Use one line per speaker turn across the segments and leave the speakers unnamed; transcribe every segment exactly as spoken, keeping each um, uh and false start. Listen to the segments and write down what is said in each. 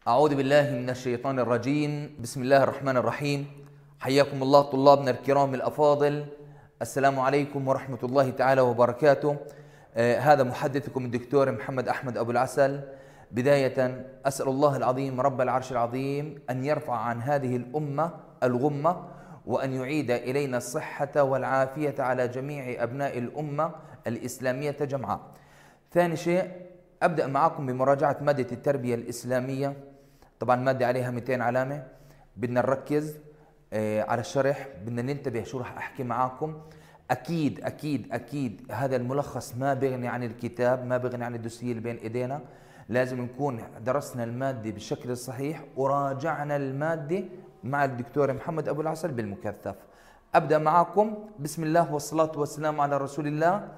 أعوذ بالله من الشيطان الرجيم. بسم الله الرحمن الرحيم. حياكم الله طلابنا الكرام الأفاضل. السلام عليكم ورحمة الله تعالى وبركاته. آه هذا محدثكم الدكتور محمد أحمد أبو العسل. بداية أسأل الله العظيم رب العرش العظيم أن يرفع عن هذه الأمة الغمة، وأن يعيد إلينا الصحة والعافية على جميع أبناء الأمة الإسلامية جمعاء. ثاني شيء، أبدأ معكم بمراجعة مادة التربية الإسلامية. طبعا مادة عليها مئتين علامة، بدنا نركز آه على الشرح، بدنا ننتبه شو رح أحكي معاكم. أكيد أكيد أكيد هذا الملخص ما بيغني عن الكتاب، ما بيغني عن الدوسية اللي بين إيدينا. لازم نكون درسنا المادة بالشكل الصحيح وراجعنا المادة مع الدكتور محمد أبو العسل بالمكثف. أبدأ معكم بسم الله والصلاة والسلام على رسول الله.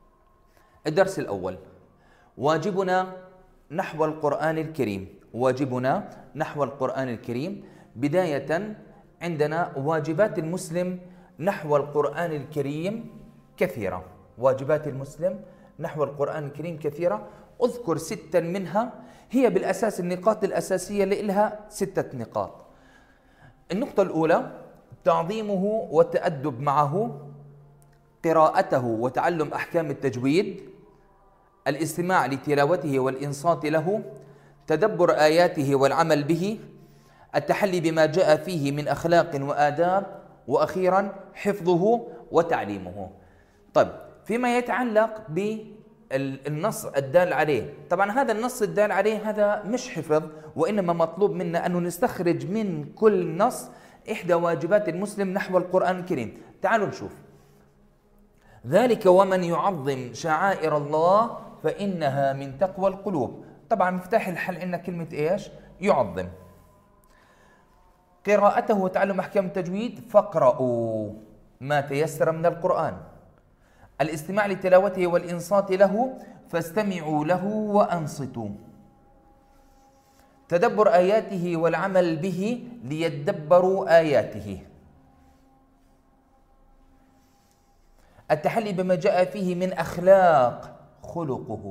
الدرس الأول، واجبنا نحو القرآن الكريم. واجبنا نحو القرآن الكريم. بداية عندنا واجبات المسلم نحو القرآن الكريم كثيرة. واجبات المسلم نحو القرآن الكريم كثيرة. أذكر ستا منها، هي بالأساس النقاط الأساسية اللي لها ستة نقاط. النقطة الأولى، تعظيمه والتأدب معه، قراءته وتعلم أحكام التجويد، الاستماع لتلاوته والإنصات له، تدبر آياته والعمل به، التحلي بما جاء فيه من أخلاق وآداب، وأخيرا حفظه وتعليمه. طيب، فيما يتعلق بالنص الدال عليه، طبعا هذا النص الدال عليه هذا مش حفظ، وإنما مطلوب منا أن نستخرج من كل نص إحدى واجبات المسلم نحو القرآن الكريم. تعالوا نشوف. ذلك ومن يعظم شعائر الله فإنها من تقوى القلوب. طبعا مفتاح الحل عندنا كلمة إيش؟ يعظم. قراءته وتعلم أحكام التجويد، فاقرأوا ما تيسر من القرآن. الاستماع لتلاوته والإنصات له، فاستمعوا له وأنصتوا. تدبر آياته والعمل به ليدبروا آياته. التحلي بما جاء فيه من أخلاق خلقه.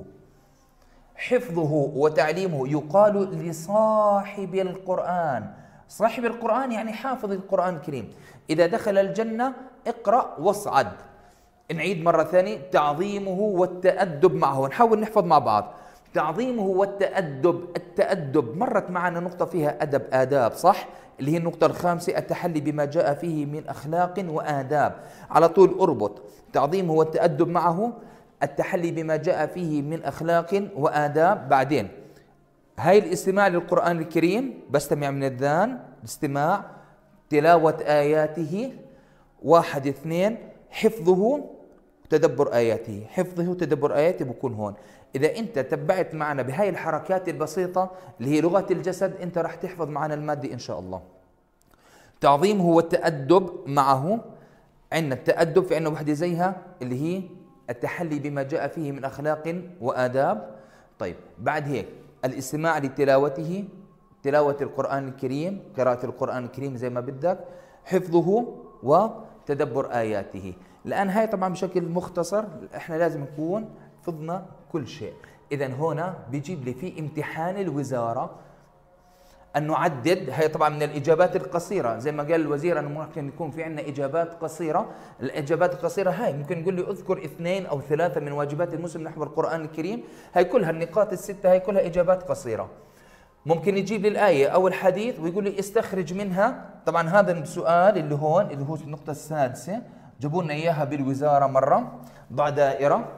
حفظه وتعليمه، يقال لصاحب القرآن. صاحب القرآن يعني حافظ القرآن الكريم. إذا دخل الجنة اقرأ واصعد. نعيد مرة ثانية، تعظيمه والتأدب معه. نحاول نحفظ مع بعض. تعظيمه والتأدب. التأدب مرت معنا نقطة فيها أدب آداب، صح؟ اللي هي النقطة الخامسة، التحلي بما جاء فيه من أخلاق وآداب. على طول اربط تعظيمه والتأدب معه، التحلي بما جاء فيه من أخلاق وآداب. بعدين هاي الاستماع للقرآن الكريم، بستمع من الذان، الاستماع، تلاوة آياته، واحد اثنين، حفظه وتدبر آياته. حفظه وتدبر آياته بكون هون. إذا أنت تبعت معنا بهاي الحركات البسيطة اللي هي لغة الجسد، أنت راح تحفظ معنا المادة إن شاء الله. تعظيمه والتأدب معه. عندنا التأدب في عندنا وحدة زيها اللي هي التحلي بما جاء فيه من أخلاق وآداب. طيب، بعد هيك الاستماع لتلاوته، تلاوة القرآن الكريم، قراءة القرآن الكريم زي ما بدك، حفظه وتدبر آياته. الآن هاي طبعا بشكل مختصر، احنا لازم نكون حفظنا كل شيء. إذا هنا بيجيب لي في امتحان الوزارة أن نعدد. هي طبعا من الإجابات القصيرة، زي ما قال الوزير أنه ممكن يكون في عندنا إجابات قصيرة. الإجابات القصيرة هاي ممكن يقول لي أذكر اثنين أو ثلاثة من واجبات المسلم نحو القرآن الكريم. هاي كلها النقاط الستة، هاي كلها إجابات قصيرة. ممكن يجيب لي الآية أو الحديث ويقول لي استخرج منها. طبعا هذا السؤال اللي هون اللي هو النقطة السادسة جابوا لنا إياها بالوزارة مرة. ضع دائرة.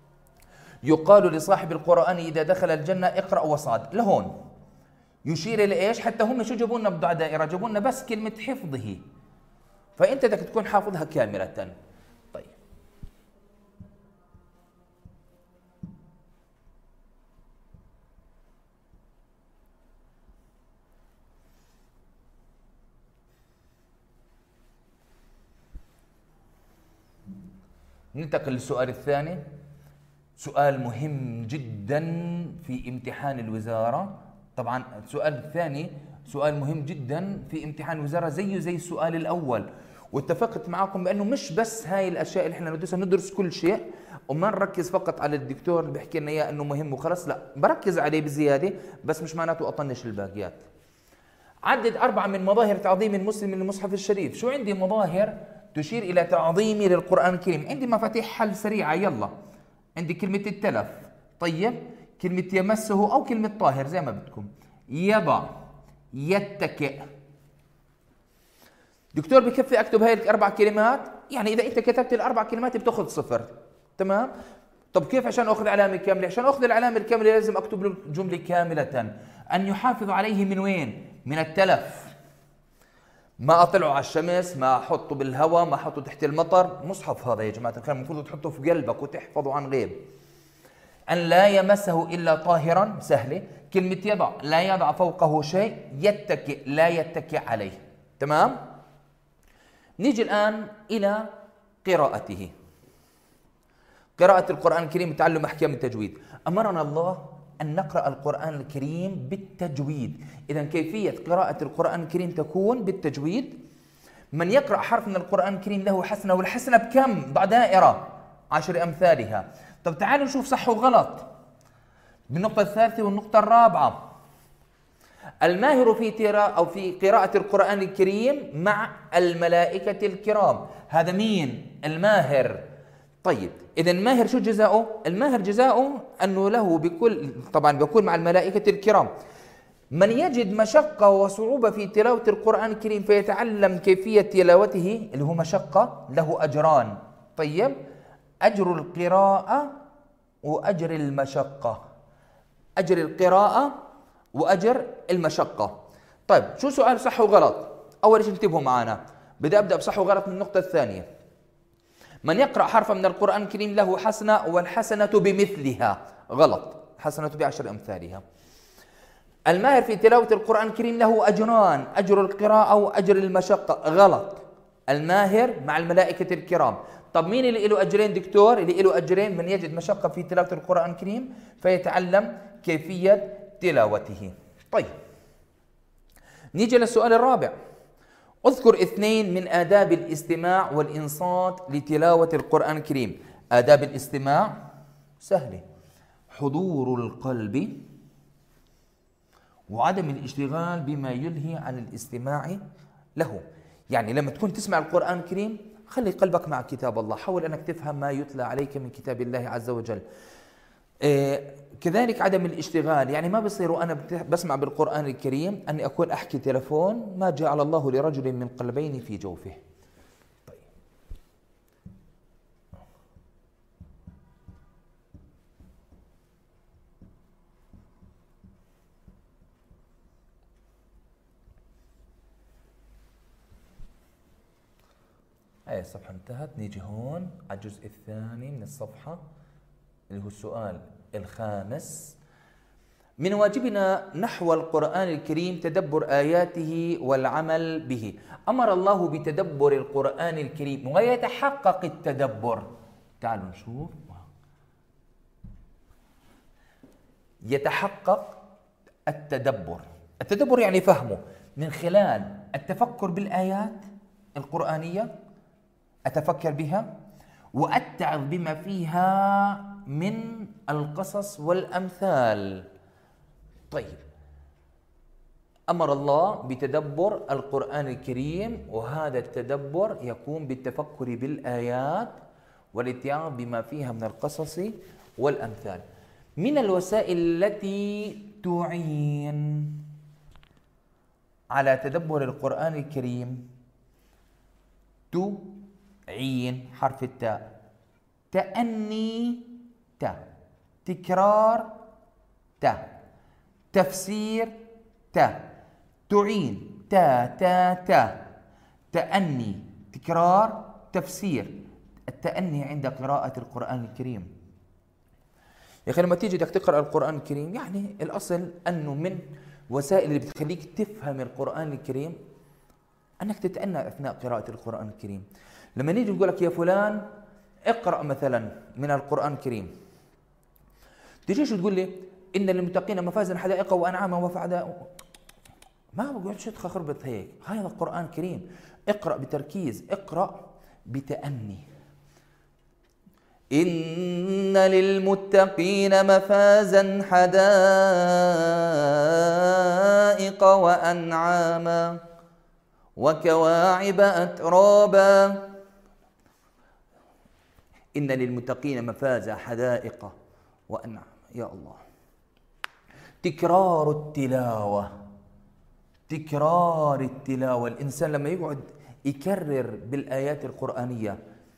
يقال لصاحب القرآن إذا دخل الجنة اقرأ واصعد. لهون يشير إلى إيش؟ حتى هم شو جابوا لنا بضع دائرة؟ جابوا لنا بس كلمة حفظه، فأنت بدك تكون حافظها كاملة. طيب، ننتقل للسؤال الثاني. سؤال مهم جدا في امتحان الوزارة. طبعا السؤال الثاني سؤال مهم جدا في امتحان الوزارة، زيه زي السؤال الأول. واتفقت معكم بأنه مش بس هاي الأشياء اللي احنا ندرسها، ندرس كل شيء، وما نركز فقط على الدكتور اللي بيحكي لنا اياه انه مهم وخلص، لا بركز عليه بزياده بس مش معناته اطنش الباقيات. عدد أربعة من مظاهر تعظيم المسلم للمصحف الشريف. شو عندي مظاهر تشير إلى تعظيمي للقرآن الكريم؟ عندي مفاتيح حل سريعة، يلا. عندي كلمة التلف، طيب كلمة يمسه أو كلمة طاهر زي ما بدكم. يضع، يتكئ. دكتور بكفي أكتب هاي الأربع كلمات؟ يعني إذا أنت كتبت الأربع كلمات بتاخذ صفر، تمام؟ طب كيف عشان أخذ علامة كاملة؟ عشان أخذ العلامة الكاملة لازم أكتب له جملة كاملة. أن يحافظ عليه من وين؟ من التلف. ما أطلعه على الشمس، ما أحطه بالهواء، ما أحطه تحت المطر. مصحف هذا يا جماعة الخير المفروض تحطه في قلبك وتحفظه عن غيب. أن لا يمسه إلا طاهرا، سهلة. كلمة يضع، لا يضع فوقه شيء. يتكئ، لا يتكئ عليه، تمام؟ نيجي الآن إلى قراءته. قراءة القرآن الكريم، تعلم أحكام التجويد. أمرنا الله أن نقرأ القرآن الكريم بالتجويد. إذن كيفية قراءة القرآن الكريم تكون بالتجويد. من يقرأ حرف من القرآن الكريم له حسنة، والحسنة بكم؟ ضع دائرة، عشر أمثالها. طب تعالوا نشوف صح وغلط بالنقطة الثالثة والنقطة الرابعة. الماهر في تراء أو في قراءة القرآن الكريم مع الملائكة الكرام. هذا مين؟ الماهر. طيب إذا الماهر شو جزاؤه؟ الماهر جزاؤه أنه له بكل، طبعا بيكون مع الملائكة الكرام. من يجد مشقة وصعوبة في تلاوة القرآن الكريم فيتعلم كيفية تلاوته اللي هو مشقة، له أجران. طيب أجر القراءة وأجر المشقة. أجر القراءة وأجر المشقة. طيب شو سؤال صح وغلط؟ أول شيء انتبهوا معنا، بدي أبدأ بصح وغلط من النقطة الثانية. من يقرأ حرفا من القرآن الكريم له حسنة، والحسنة بمثلها. غلط، حسنة بعشر أمثالها. الماهر في تلاوة القرآن الكريم له أجران، أجر القراءة وأجر المشقة. غلط، الماهر مع الملائكة الكرام. طب مين اللي له أجرين دكتور؟ اللي له أجرين من يجد مشقة في تلاوة القرآن الكريم فيتعلم كيفية تلاوته. طيب نيجي للسؤال الرابع. اذكر اثنين من آداب الاستماع والإنصات لتلاوة القرآن الكريم. آداب الاستماع سهلة، حضور القلب وعدم الاشتغال بما يلهي عن الاستماع له. يعني لما تكون تسمع القرآن الكريم خلي قلبك مع كتاب الله، حاول أنك تفهم ما يتلى عليك من كتاب الله عز وجل. إيه كذلك عدم الاشتغال، يعني ما بصير وأنا بسمع بالقرآن الكريم أني أكون أحكي تلفون. ما جعل الله لرجل من قلبين في جوفه. طيب هاي الصفحة انتهت. نيجي هون على الجزء الثاني من الصفحة اللي هو السؤال الخامس. من واجبنا نحو القرآن الكريم تدبر آياته والعمل به. أمر الله بتدبر القرآن الكريم ويتحقق التدبر. تعالوا نشوف. يتحقق التدبر. التدبر يعني فهمه من خلال التفكر بالآيات القرآنية، أتفكر بها وأتعظ بما فيها من القصص والأمثال. طيب أمر الله بتدبر القرآن الكريم، وهذا التدبر يكون بالتفكر بالآيات والاتعاظ بما فيها من القصص والأمثال. من الوسائل التي تعين على تدبر القرآن الكريم، تعين حرف التاء، تأني تاء، تكرار تاء، تفسير تاء، تعين تا تا تا، تأني تكرار تفسير. التأني عند قراءة القرآن الكريم. يا أخي لما تيجي بدك تقرأ القرآن الكريم يعني الأصل أنه من وسائل اللي بتخليك تفهم القرآن الكريم أنك تتأنى أثناء قراءة القرآن الكريم. لما نيجي نقول لك يا فلان اقرأ مثلا من القرآن الكريم، تجيش تقول لي إن للمتقين مفازا حدائق وأنعاما وفعدا، ما بقعدش تخربط هيك. هذا القرآن الكريم، اقرأ بتركيز، اقرأ بتأني. إن للمتقين مفازا حدائق وأنعاما وكواعب أترابا. إن للمتقين مفازا حدائق وأنعاما. يا الله، تكرار التلاوة، تكرار التلاوة. الإنسان لما يقعد يكرر بالآيات القرآنية.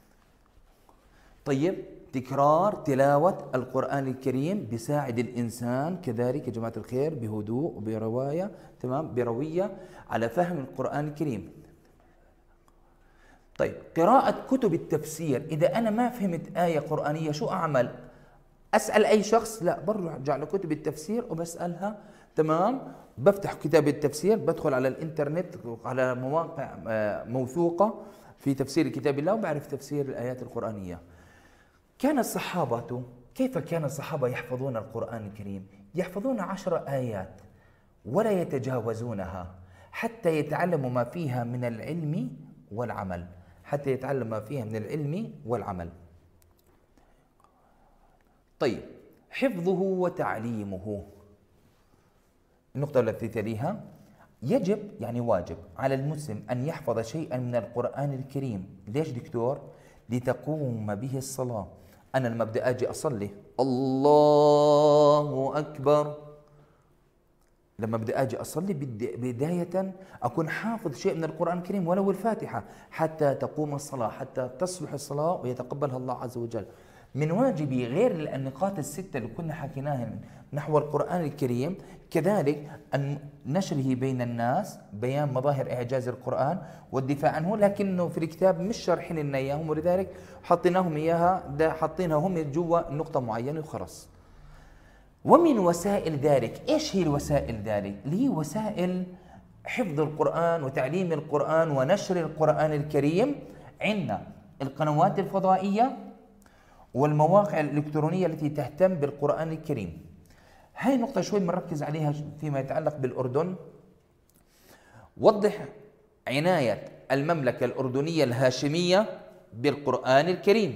طيب، تكرار تلاوة القرآن الكريم بيساعد الإنسان كذلك يا جماعة الخير بهدوء وبرواية، تمام، بروية على فهم القرآن الكريم. طيب، قراءة كتب التفسير. إذا أنا ما فهمت آية قرآنية شو أعمل؟ أسأل أي شخص؟ لا، برجع لكتب التفسير وبسألها، تمام. بفتح كتاب التفسير، بدخل على الإنترنت على مواقع موثوقة في تفسير كتاب الله وبعرف تفسير الآيات القرآنية. كان الصحابة، كيف كان الصحابة يحفظون القرآن الكريم؟ يحفظون عشر آيات ولا يتجاوزونها حتى يتعلموا ما فيها من العلم والعمل، حتى يتعلم ما فيها من العلم والعمل. طيب، حفظه وتعليمه. النقطة التي تليها، يجب يعني واجب على المسلم أن يحفظ شيئا من القرآن الكريم. ليش دكتور؟ لتقوم به الصلاة. أنا لما بدي أجي أصلي الله أكبر، لما بدي أجي أصلي بداية أكون حافظ شيء من القرآن الكريم ولو الفاتحة حتى تقوم الصلاة، حتى تصلح الصلاة ويتقبلها الله عز وجل. من واجبي غير النقاط الستة اللي كنا حكيناها نحو القرآن الكريم كذلك أن نشره بين الناس، بيان مظاهر إعجاز القرآن والدفاع عنه، لكنه في الكتاب مش شارحين لنا إياهم، ولذلك حطيناهم إياها، ده حطينها هم جوا نقطة معينة وخلص. ومن وسائل ذلك، إيش هي الوسائل ذلك؟ اللي هي وسائل حفظ القرآن وتعليم القرآن ونشر القرآن الكريم. عندنا القنوات الفضائية والمواقع الإلكترونية التي تهتم بالقرآن الكريم. هاي نقطة شوي بنركز عليها فيما يتعلق بالأردن. وضح عناية المملكة الأردنية الهاشمية بالقرآن الكريم.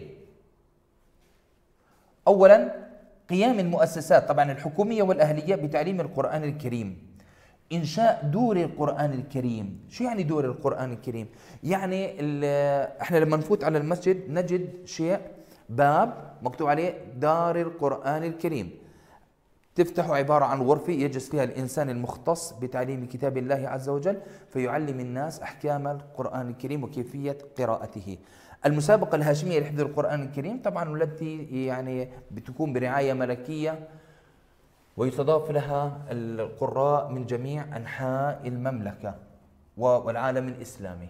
أولا، قيام المؤسسات طبعا الحكومية والأهلية بتعليم القرآن الكريم. إنشاء دور القرآن الكريم. شو يعني دور القرآن الكريم؟ يعني احنا لما نفوت على المسجد نجد شيء، باب مكتوب عليه دار القرآن الكريم. تفتحه، عبارة عن غرفة يجلس فيها الإنسان المختص بتعليم كتاب الله عز وجل، فيعلم الناس أحكام القرآن الكريم وكيفية قراءته. المسابقة الهاشمية لحفظ القرآن الكريم طبعا والتي يعني بتكون برعاية ملكية ويتضاف لها القراء من جميع أنحاء المملكة والعالم الإسلامي.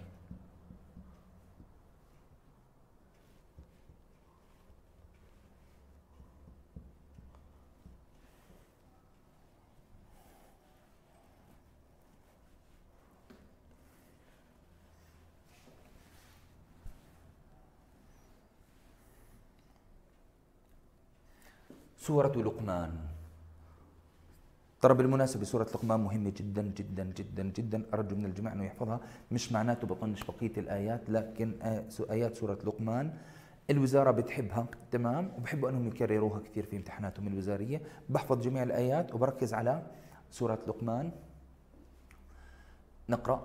سورة لقمان. ترى بالمناسبة سورة لقمان مهمة جدا جدا جدا جدا، أرجو من الجميع أنه يحفظها. مش معناته بطنش بقية الآيات، لكن آيات سورة لقمان الوزارة بتحبها، تمام، وبحبوا أنهم يكرروها كثير في امتحاناتهم الوزارية. بحفظ جميع الآيات وبركز على سورة لقمان. نقرأ.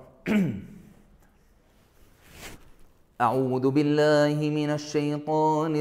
أعوذ بالله من الشيطان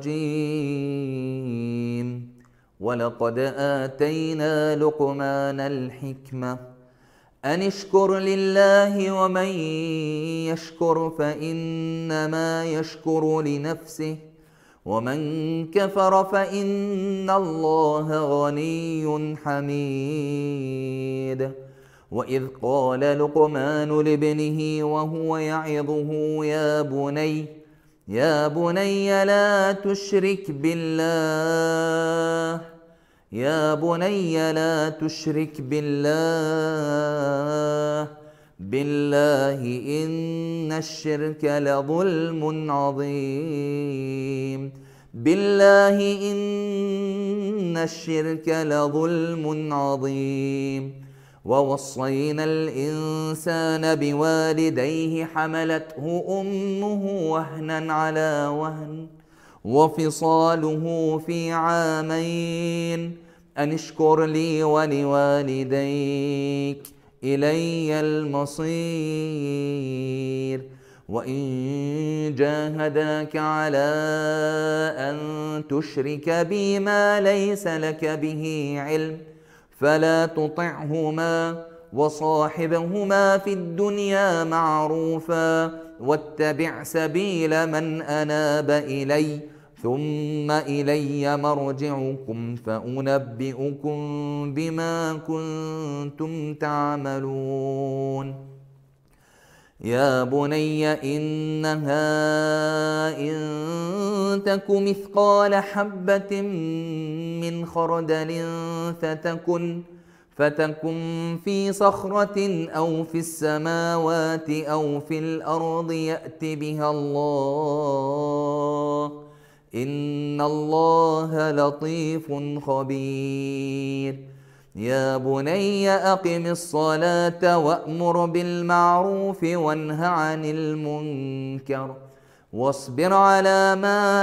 الرجيم. ولقد آتينا لقمان الحكمة أن اشكر لله ومن يشكر فإنما يشكر لنفسه ومن كفر فإن الله غني حميد. وإذ قال لقمان لابنه وهو يعظه يا بني يا بني لا تشرك بالله يا بني لا تشرك بالله بالله إن الشرك لظلم عظيم بالله إن الشرك لظلم عظيم. ووصينا الإنسان بوالديه حملته أمه وهنا على وهن وفصاله في عامين أن اشكر لي ولوالديك إلي المصير. وإن جاهداك على أن تشرك بي ما ليس لك به علم فلا تطعهما وصاحبهما في الدنيا معروفا واتبع سبيل من أناب إلي ثم إلي مرجعكم فأنبئكم بما كنتم تعملون. يا بني إنها إن تك مثقال حبة من خردل فتكن فتكن في صخرة أو في السماوات أو في الأرض يأت بها الله إن الله لطيف خبير. يا بني أقم الصلاة وأمر بالمعروف وانه عن المنكر واصبر على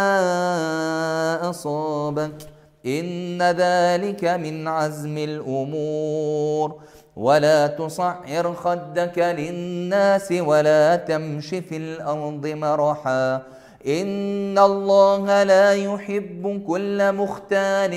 ما أصابك إن ذلك من عزم الأمور. ولا تصعر خدك للناس ولا تمش في الأرض مرحا إن الله لا يحب كل مختال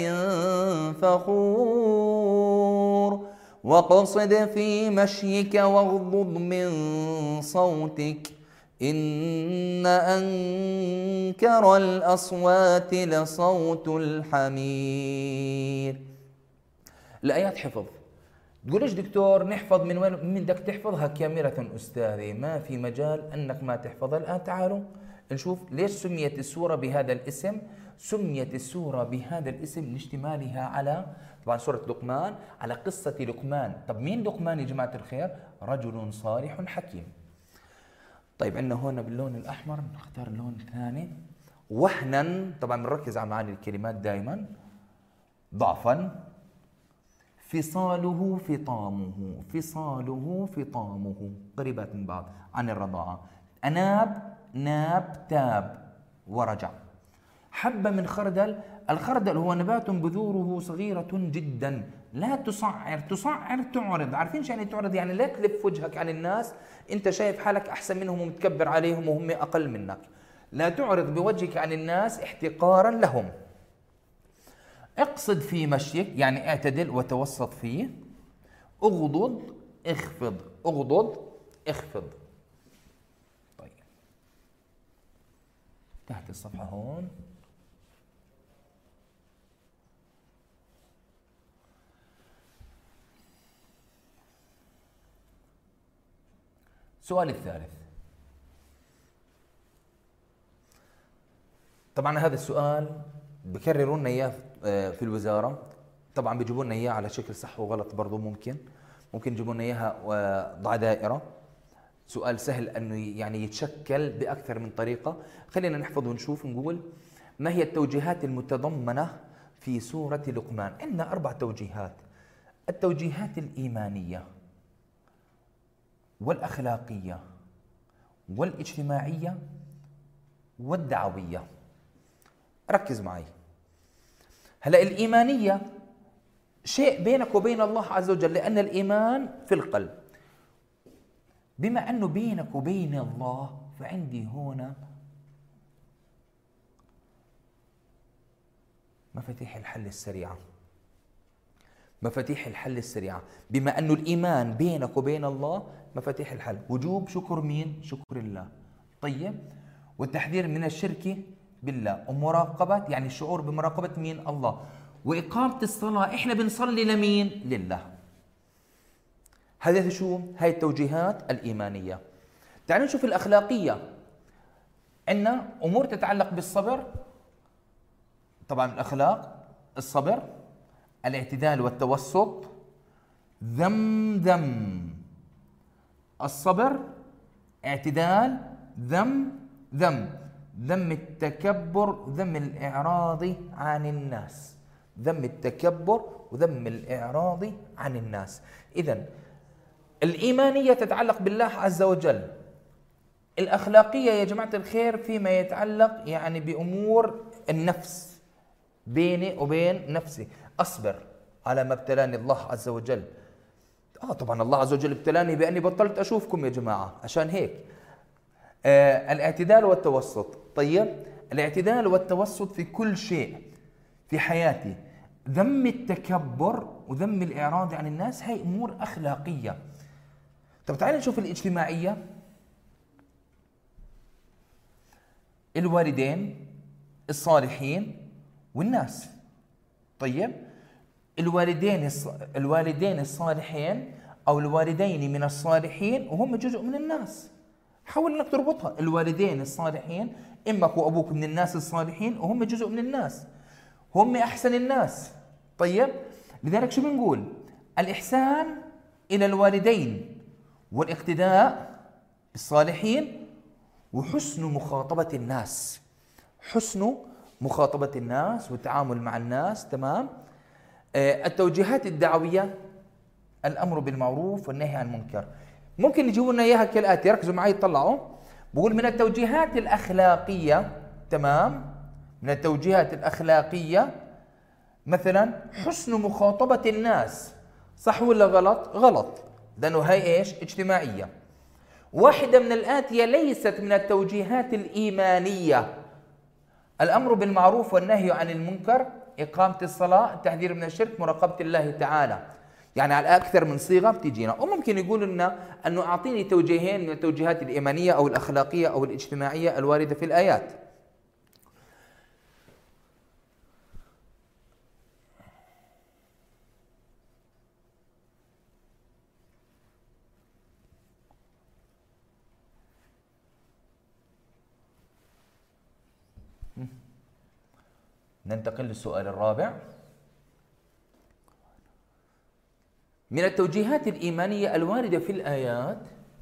فخور. وقصد في مشيك واغضض من صوتك إن أنكر الأصوات لصوت الحمير. الآيات حفظ. تقول ايش دكتور نحفظ من وين؟ من بدك تحفظها كاملة أستاذي، ما في مجال أنك ما تحفظها. الآن تعالوا نشوف ليش سميت السورة بهذا الاسم. سميت السورة بهذا الاسم لاشتمالها على طبعا سورة لقمان، على قصة لقمان. طب مين لقمان يا جماعة الخير؟ رجل صالح حكيم. طيب عندنا هون باللون الأحمر، نختار اللون الثاني. وهنا طبعا بنركز على معاني الكلمات دائما. ضعفا، فصاله فطامه، فصاله فطامه قريبات من بعض عن الرضاعة. أناب ناب تاب ورجع. حبة من خردل، الخردل هو نبات بذوره صغيرة جدا. لا تصعر، تصعر تعرض. عارفين شو يعني تعرض؟ يعني لا تلف وجهك عن الناس، انت شايف حالك احسن منهم ومتكبر عليهم وهم اقل منك. لا تعرض بوجهك عن الناس احتقارا لهم. اقصد في مشيك يعني اعتدل وتوسط فيه. اغضض اخفض، اغضض اخفض. طيب تحت الصفحة هون السؤال الثالث. طبعا هذا السؤال بكرروا لنا اياه في الوزاره. طبعا بيجيبوا لنا اياه على شكل صح وغلط برضه، ممكن ممكن يجيبوا لنا اياها ضع دائره. سؤال سهل انه يعني يتشكل باكثر من طريقه. خلينا نحفظ ونشوف. نقول ما هي التوجيهات المتضمنه في سوره لقمان؟ عندنا اربع توجيهات. التوجيهات الايمانيه والاخلاقيه والاجتماعيه والدعويه. ركز معي. هلا الإيمانية شيء بينك وبين الله عز وجل، لأن الإيمان في القلب. بما أنه بينك وبين الله فعندي هنا مفاتيح الحل السريعة. مفاتيح الحل السريعة بما أنه الإيمان بينك وبين الله، مفاتيح الحل وجوب شكر مين؟ شكر الله. طيب، والتحذير من الشرك بالله، ومراقبة يعني الشعور بمراقبة مين؟ الله. وإقامة الصلاة، إحنا بنصلي لمين؟ لله. هذه شو؟ هاي التوجيهات الإيمانية. تعالوا نشوف الأخلاقية. عندنا أمور تتعلق بالصبر. طبعا الأخلاق الصبر، الاعتدال والتوسط، ذم ذم. الصبر، اعتدال، ذم ذم. ذم التكبر، ذم الإعراض عن الناس. ذم التكبر وذم الإعراض عن الناس. إذن الإيمانية تتعلق بالله عز وجل. الأخلاقية يا جماعة الخير فيما يتعلق يعني بأمور النفس بيني وبين نفسي، أصبر على ما ابتلاني الله عز وجل. آه طبعا الله عز وجل ابتلاني بأني بطلت أشوفكم يا جماعة، عشان هيك آه الاعتدال والتوسط. طيب الاعتدال والتوسط في كل شيء في حياتي. ذم التكبر وذم الإعراض عن الناس هي أمور أخلاقية. طب تعالوا نشوف الاجتماعية. الوالدين الصالحين والناس. طيب الوالدين الص... الوالدين الصالحين أو الوالدين من الصالحين وهم جزء من الناس. حاول انك تربطها. الوالدين الصالحين، امك وابوك من الناس الصالحين وهم جزء من الناس، هم احسن الناس. طيب لذلك شو بنقول؟ الاحسان الى الوالدين والاقتداء بالصالحين وحسن مخاطبة الناس، حسن مخاطبة الناس والتعامل مع الناس. تمام. آه التوجيهات الدعوية، الامر بالمعروف والنهي عن المنكر. ممكن يجيبوا لنا اياها كالاتي، ركزوا معي طلعوا. بقول من التوجيهات الاخلاقيه، تمام، من التوجيهات الاخلاقيه مثلا حسن مخاطبه الناس. صح ولا غلط؟ غلط، لانه هي ايش؟ اجتماعيه. واحده من الاتيه ليست من التوجيهات الايمانيه. الامر بالمعروف والنهي عن المنكر، اقامه الصلاه، التحذير من الشرك، مراقبه الله تعالى. يعني على أكثر من صيغة بتجينا. وممكن يقول لنا أنه أعطيني توجيهين من التوجيهات الإيمانية أو الأخلاقية أو الاجتماعية الواردة في الآيات. ننتقل للسؤال الرابع. من التوجيهات الإيمانية الواردة في الآيات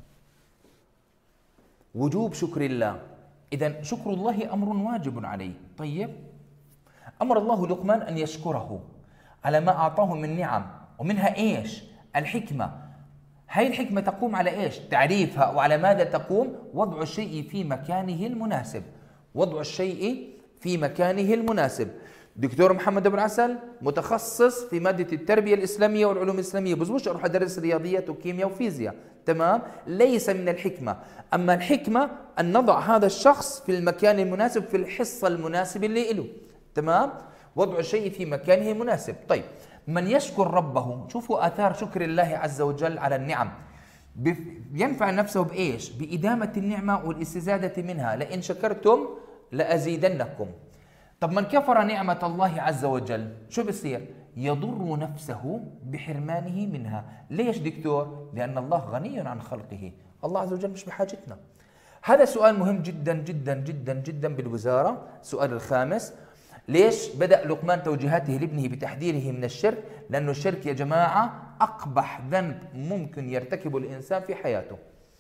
وجوب شكر الله. إذن شكر الله أمر واجب عليه. طيب أمر الله لقمان أن يشكره على ما أعطاه من نعم، ومنها إيش؟ الحكمة. هاي الحكمة تقوم على إيش؟ تعريفها. وعلى ماذا تقوم؟ وضع الشيء في مكانه المناسب، وضع الشيء في مكانه المناسب. دكتور محمد أبو العسل متخصص في مادة التربية الإسلامية والعلوم الإسلامية، بزبوش أروح أدرس رياضيات وكيمياء وفيزياء. تمام. ليس من الحكمة. أما الحكمة أن نضع هذا الشخص في المكان المناسب في الحصة المناسبة اللي له. تمام. وضع الشيء في مكانه المناسب. طيب من يشكر ربه، شوفوا آثار شكر الله عز وجل على النعم. ينفع نفسه بإيش؟ بإدامة النعمة والاستزادة منها. لئن شكرتم لأزيدنكم. طب من كفر نعمة الله عز وجل شو بصير؟ يضر نفسه بحرمانه منها. ليش دكتور؟ لأن الله غني عن خلقه، الله عز وجل مش بحاجتنا. هذا سؤال مهم جدا جدا جدا جدا بالوزارة. السؤال الخامس، ليش بدأ لقمان توجيهاته لابنه بتحذيره من الشرك؟ لأنه الشرك يا جماعة أقبح ذنب ممكن يرتكبه الإنسان في حياته.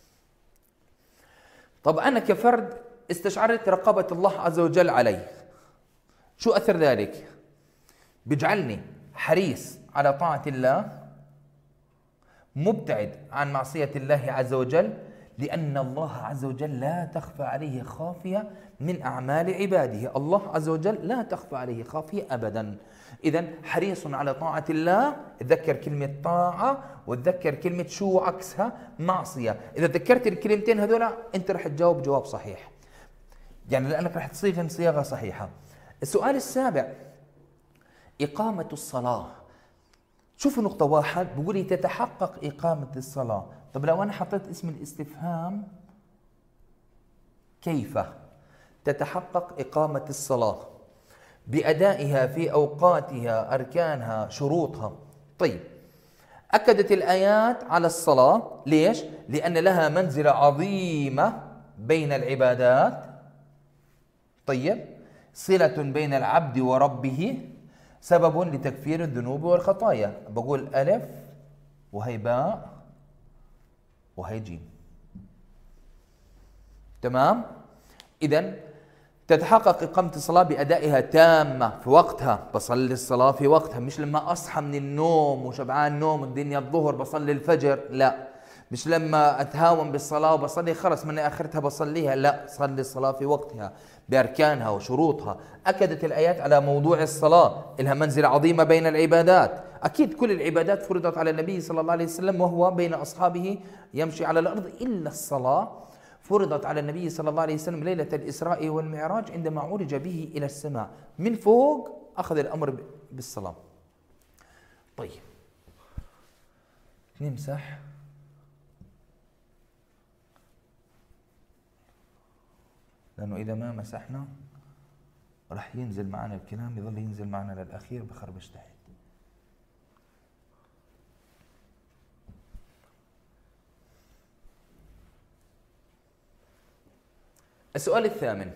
طب أنا كفرد استشعرت رقابة الله عز وجل علي، شو أثر ذلك؟ بيجعلني حريص على طاعة الله، مبتعد عن معصية الله عز وجل، لأن الله عز وجل لا تخفى عليه خافية من أعمال عباده. الله عز وجل لا تخفى عليه خافية أبدا. إذن حريص على طاعة الله. تذكر كلمة طاعة وتذكر كلمة شو عكسها؟ معصية. إذا تذكرت الكلمتين هذولا أنت رح تجاوب جواب صحيح، يعني لأنك رح تصيغهم صياغة صحيحة. السؤال السابع، إقامة الصلاة. شوفوا نقطة واحد بقول لي تتحقق إقامة الصلاة. طب لو أنا حطيت اسم الاستفهام كيف تتحقق إقامة الصلاة؟ بأدائها في أوقاتها، أركانها، شروطها. طيب أكدت الآيات على الصلاة. ليش؟ لأن لها منزلة عظيمة بين العبادات. طيب صلة بين العبد وربه، سبب لتكفير الذنوب والخطايا. بقول ألف وهي باء وهي جيم. تمام؟ إذن تتحقق إقامة الصلاة بأدائها تامة في وقتها. بصلي الصلاة في وقتها، مش لما أصحى من النوم وشبعان نوم الدنيا الظهر بصلي الفجر، لا، مش لما أتهاون بالصلاة وبصلي خلص من آخرتها بصليها، لا، صلي الصلاة في وقتها بأركانها وشروطها. أكدت الآيات على موضوع الصلاة، إلها منزلة عظيمة بين العبادات. أكيد كل العبادات فرضت على النبي صلى الله عليه وسلم وهو بين أصحابه يمشي على الأرض، إلا الصلاة فرضت على النبي صلى الله عليه وسلم ليلة الإسراء والمعراج عندما عرج به إلى السماء، من فوق أخذ الأمر بالصلاة. طيب نمسح. لأنه إذا ما مسحنا رح ينزل معنا الكلام، يظل ينزل معنا للأخير بخربش تحت. السؤال الثامن: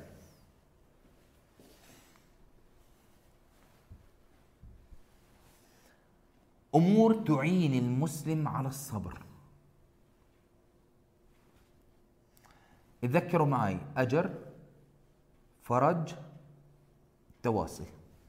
أمور تعين المسلم على الصبر. تذكروا معي: أجر، فرج، تواصي.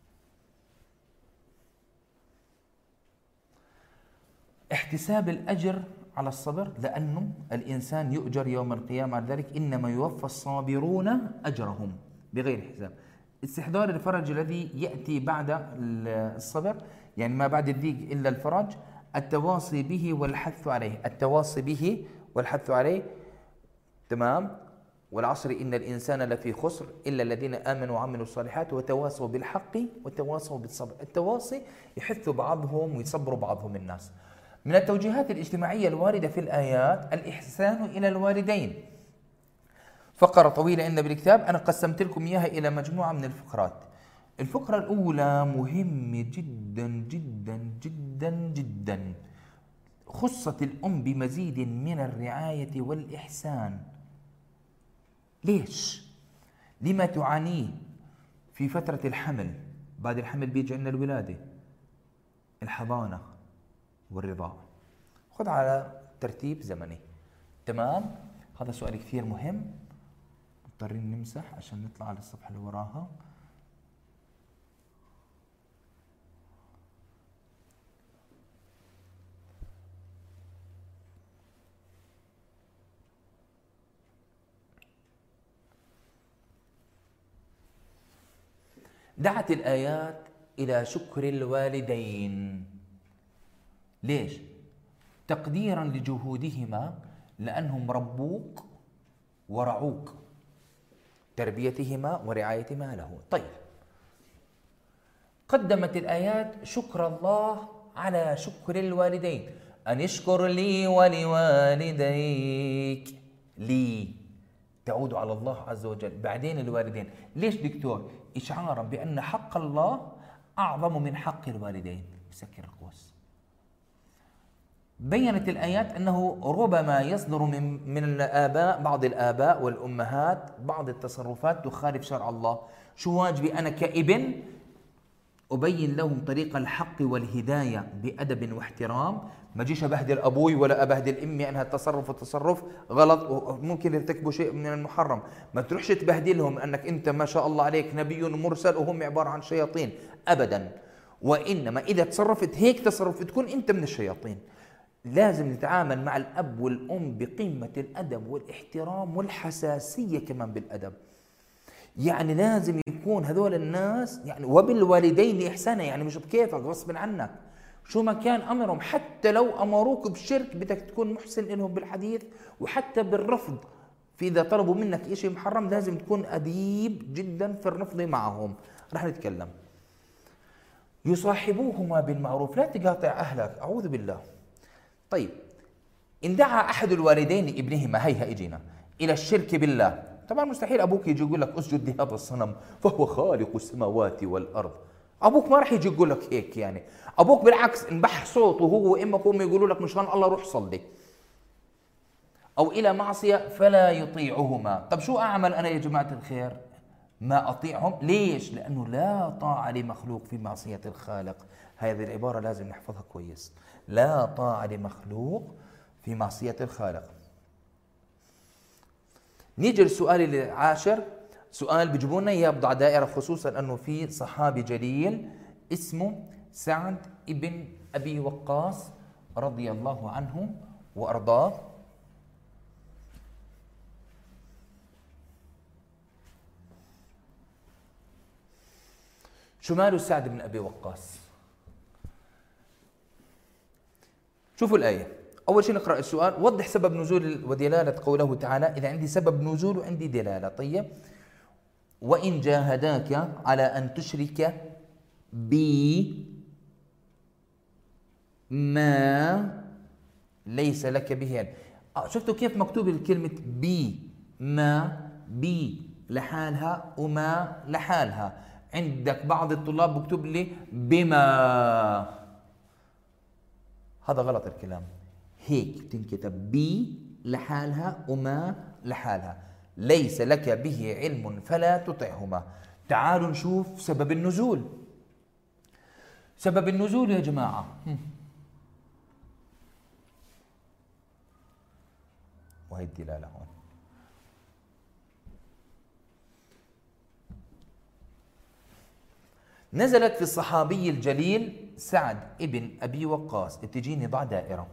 احتساب الأجر على الصبر، لأنه الإنسان يؤجر يوم القيامة على ذلك، إنما يوفى الصابرون أجرهم بغير حساب. استحضار الفرج الذي يأتي بعد الصبر، يعني ما بعد الضيق إلا الفرج. التواصي به والحث عليه، التواصي به والحث عليه، تمام. والعصر إن الإنسان لفي خسر إلا الذين آمنوا وعملوا الصالحات وتواصوا بالحق وتواصوا بالصبر. التواصي يحث بعضهم ويصبر بعضهم الناس. من التوجيهات الاجتماعية الواردة في الآيات الإحسان إلى الوالدين. فقرة طويلة عندنا بالكتاب، أنا قسمت لكم إياها إلى مجموعة من الفقرات. الفقرة الأولى مهمة جدا جدا جدا جدا، خصت الأم بمزيد من الرعاية والإحسان. ليش؟ لما تعانيه في فترة الحمل، بعد الحمل بيجي عندنا الولادة، الحضانة والرضاعة. خذ على ترتيب زمني، تمام؟ هذا سؤال كثير مهم، مضطرين نمسح عشان نطلع على الصفحة اللي وراها. دعت الآيات إلى شكر الوالدين. ليش؟ تقديرا لجهودهما، لأنهم ربوك ورعوك، تربيتهما ورعايتهما له. طيب، قدمت الآيات شكر الله على شكر الوالدين. أن اشكر لي ولوالديك، لي تعود على الله عز وجل، بعدين الوالدين. ليش دكتور؟ إشعارا بأن حق الله أعظم من حق الوالدين. بسكر القوس. بيّنت الآيات أنه ربما يصدر من من الآباء، بعض الآباء والأمهات، بعض التصرفات تخالف شرع الله. شو واجبي أنا كابن؟ أبين لهم طريق الحق والهداية بأدب واحترام، ما جيش أبهدل أبوي ولا أبهدل أمي أنها تصرف وتصرف غلط وممكن يرتكبوا شيء من المحرم. ما تروحش تبهدلهم أنك أنت ما شاء الله عليك نبي مرسل وهم عبارة عن شياطين، أبدا. وإنما إذا تصرفت هيك تصرف تكون أنت من الشياطين. لازم نتعامل مع الأب والأم بقمة الأدب والاحترام والحساسية كمان بالأدب. يعني لازم يكون هذول الناس يعني وبالوالدين إحسانا، يعني مش بكيفك غصب عنك، شو ما كان أمرهم، حتى لو أمروك بشرك بدك تكون محسن لهم بالحديث، وحتى بالرفض في إذا طلبوا منك إشي محرم لازم تكون أديب جدا في الرفض معهم. رح نتكلم. يصاحبوهما بالمعروف، لا تقاطع أهلك، أعوذ بالله. طيب، إن دعا أحد الوالدين ابنهما، هيها إجينا، إلى الشرك بالله، طبعا مستحيل أبوك يجي يقول لك اسجد لهذا الصنم فهو خالق السماوات والأرض. أبوك ما راح يجي يقول لك هيك. يعني أبوك بالعكس انبح صوته هو وإمك وأمك يقولوا لك مشان الله روح صلي. أو إلى معصية فلا يطيعهما. طب شو أعمل أنا يا جماعة الخير؟ ما أطيعهم. ليش؟ لأنه لا طاعة لمخلوق في معصية الخالق. هذه العبارة لازم نحفظها كويس. لا طاعة لمخلوق في معصية الخالق. نيجي للسؤال العاشر، سؤال بيجيبوا لنا اياه بضع دائره، خصوصا انه في صحابي جليل اسمه سعد ابن ابي وقاص رضي الله عنه وارضاه. شو ماله سعد بن أبي وقاص؟ شوفوا الآية. أول شيء نقرأ السؤال، وضح سبب نزول ودلالة قوله تعالى. إذا عندي سبب نزول وعندي دلالة. طيب، وإن جاهداك على أن تشرك بي ما ليس لك به علم. آه شفتوا كيف مكتوب الكلمة بي ما؟ بي لحالها وما لحالها. عندك بعض الطلاب بكتب لي بما، هذا غلط الكلام. هيك تنكتب بي لحالها وما لحالها. ليس لك به علم فلا تطعهما. تعالوا نشوف سبب النزول. سبب النزول يا جماعة، وهي الدلالة هون. نزلت في الصحابي الجليل سعد ابن أبي وقاص. تجيني ضع دائرة.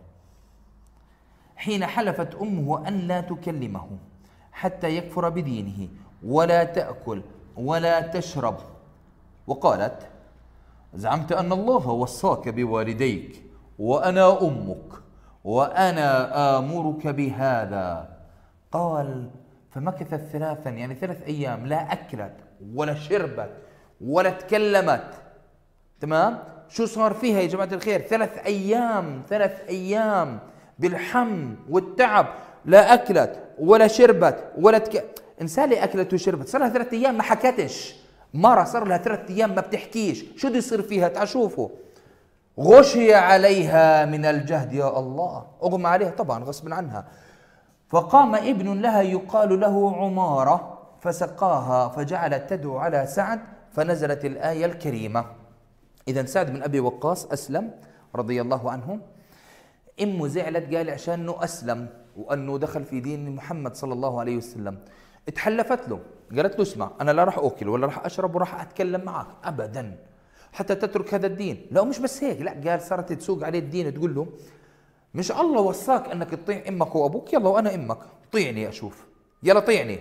حين حلفت أمه أن لا تكلمه حتى يكفر بدينه ولا تأكل ولا تشرب، وقالت: زعمت أن الله وصاك بوالديك وأنا أمك وأنا آمرك بهذا. قال: فمكثت ثلاثا، يعني ثلاث أيام، لا أكلت ولا شربت ولا تكلمت. تمام؟ شو صار فيها يا جماعة الخير؟ ثلاث أيام، ثلاث أيام بالحم والتعب، لا أكلت ولا شربت ولا تك... إنسان اللي أكلت وشربت صار لها ثلاث أيام ما حكتش. مرة صار لها ثلاث أيام ما بتحكيش. شو بده يصير فيها؟ تعال شوفوا. غشي عليها من الجهد. يا الله، أغمى عليها طبعا غصب عنها. فقام ابن لها يقال له عمارة فسقاها فجعلت تدعو على سعد، فنزلت الآية الكريمة. إذا سعد بن أبي وقاص أسلم رضي الله عنه. أمه زعلت، قال عشان أنه أسلم وأنه دخل في دين محمد صلى الله عليه وسلم. اتحلفت له، قالت له: اسمع، أنا لا راح أكل ولا راح أشرب وراح أتكلم معك أبدا حتى تترك هذا الدين. لا، مش بس هيك، لا، قال صارت تسوق عليه الدين، تقول له: مش الله وصاك أنك تطيع أمك وأبوك؟ يلا وأنا أمك، طيعني أشوف، يلا طيعني.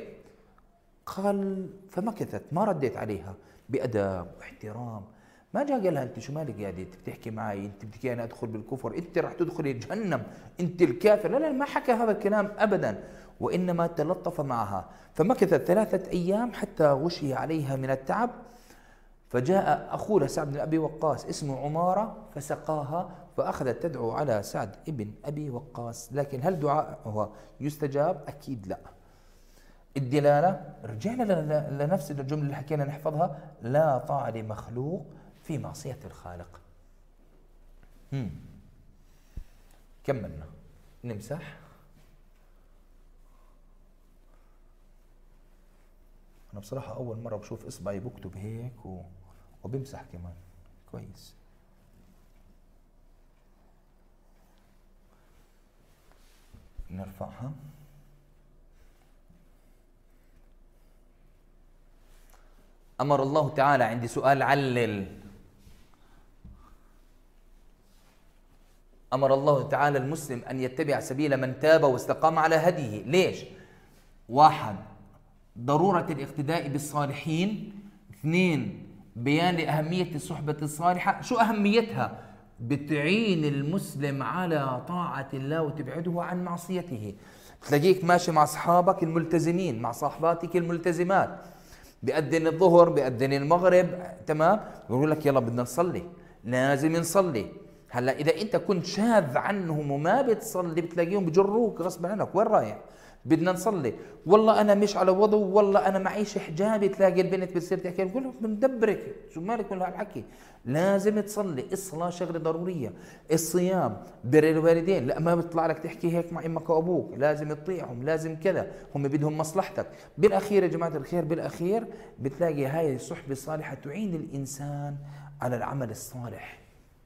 قال: فمكثت، ما رديت عليها بأدب واحترام. ما جاء قال لها: انت شو مالك قاعده بتحكي معي؟ انت بدك انا ادخل بالكفر؟ انت راح تدخلي جهنم، انت الكافر. لا لا، ما حكى هذا الكلام ابدا، وانما تلطف معها. فمكثت ثلاثه ايام حتى غشي عليها من التعب. فجاء اخوها سعد بن ابي وقاص اسمه عماره فسقاها، فاخذت تدعو على سعد ابن ابي وقاص. لكن هل دعاءها يستجاب؟ اكيد لا. الدلاله، رجعنا لنفس الجمله اللي حكينا نحفظها: لا طاعه لمخلوق في معصية الخالق. هم. كملنا. نمسح. أنا بصراحة أول مرة بشوف إصبعي بكتب هيك و... وبمسح كمان كويس. نرفعها. أمر الله تعالى، عندي سؤال علل. أمر الله تعالى المسلم أن يتبع سبيل من تاب واستقام على هديه. ليش؟ واحد، ضرورة الاقتداء بالصالحين. اثنين، بيان لأهمية الصحبة الصالحة. شو أهميتها؟ بتعين المسلم على طاعة الله وتبعده عن معصيته. تلاقيك ماشي مع أصحابك الملتزمين، مع صاحباتك الملتزمات، بأذن الظهر بأذن المغرب، تمام، يقول لك يلا بدنا نصلي، لازم نصلي. هلا اذا انت كنت شاذ عنهم وما بتصلي بتلاقيهم بجروك غصب عنك، وين رايح؟ بدنا نصلي، والله انا مش على وضوء، والله انا معيش حجابي. تلاقي البنت بتصير تحكي، بقول لك بندبرك، شو مالك من هالحكي؟ لازم تصلي، الصلاه شغله ضروريه. الصيام، بر الوالدين، لا ما بيطلع لك تحكي هيك مع امك وابوك، لازم تطيعهم، لازم كذا، هم بدهم مصلحتك. بالاخير يا جماعه الخير، بالاخير بتلاقي هاي الصحبه الصالحه تعين الانسان على العمل الصالح.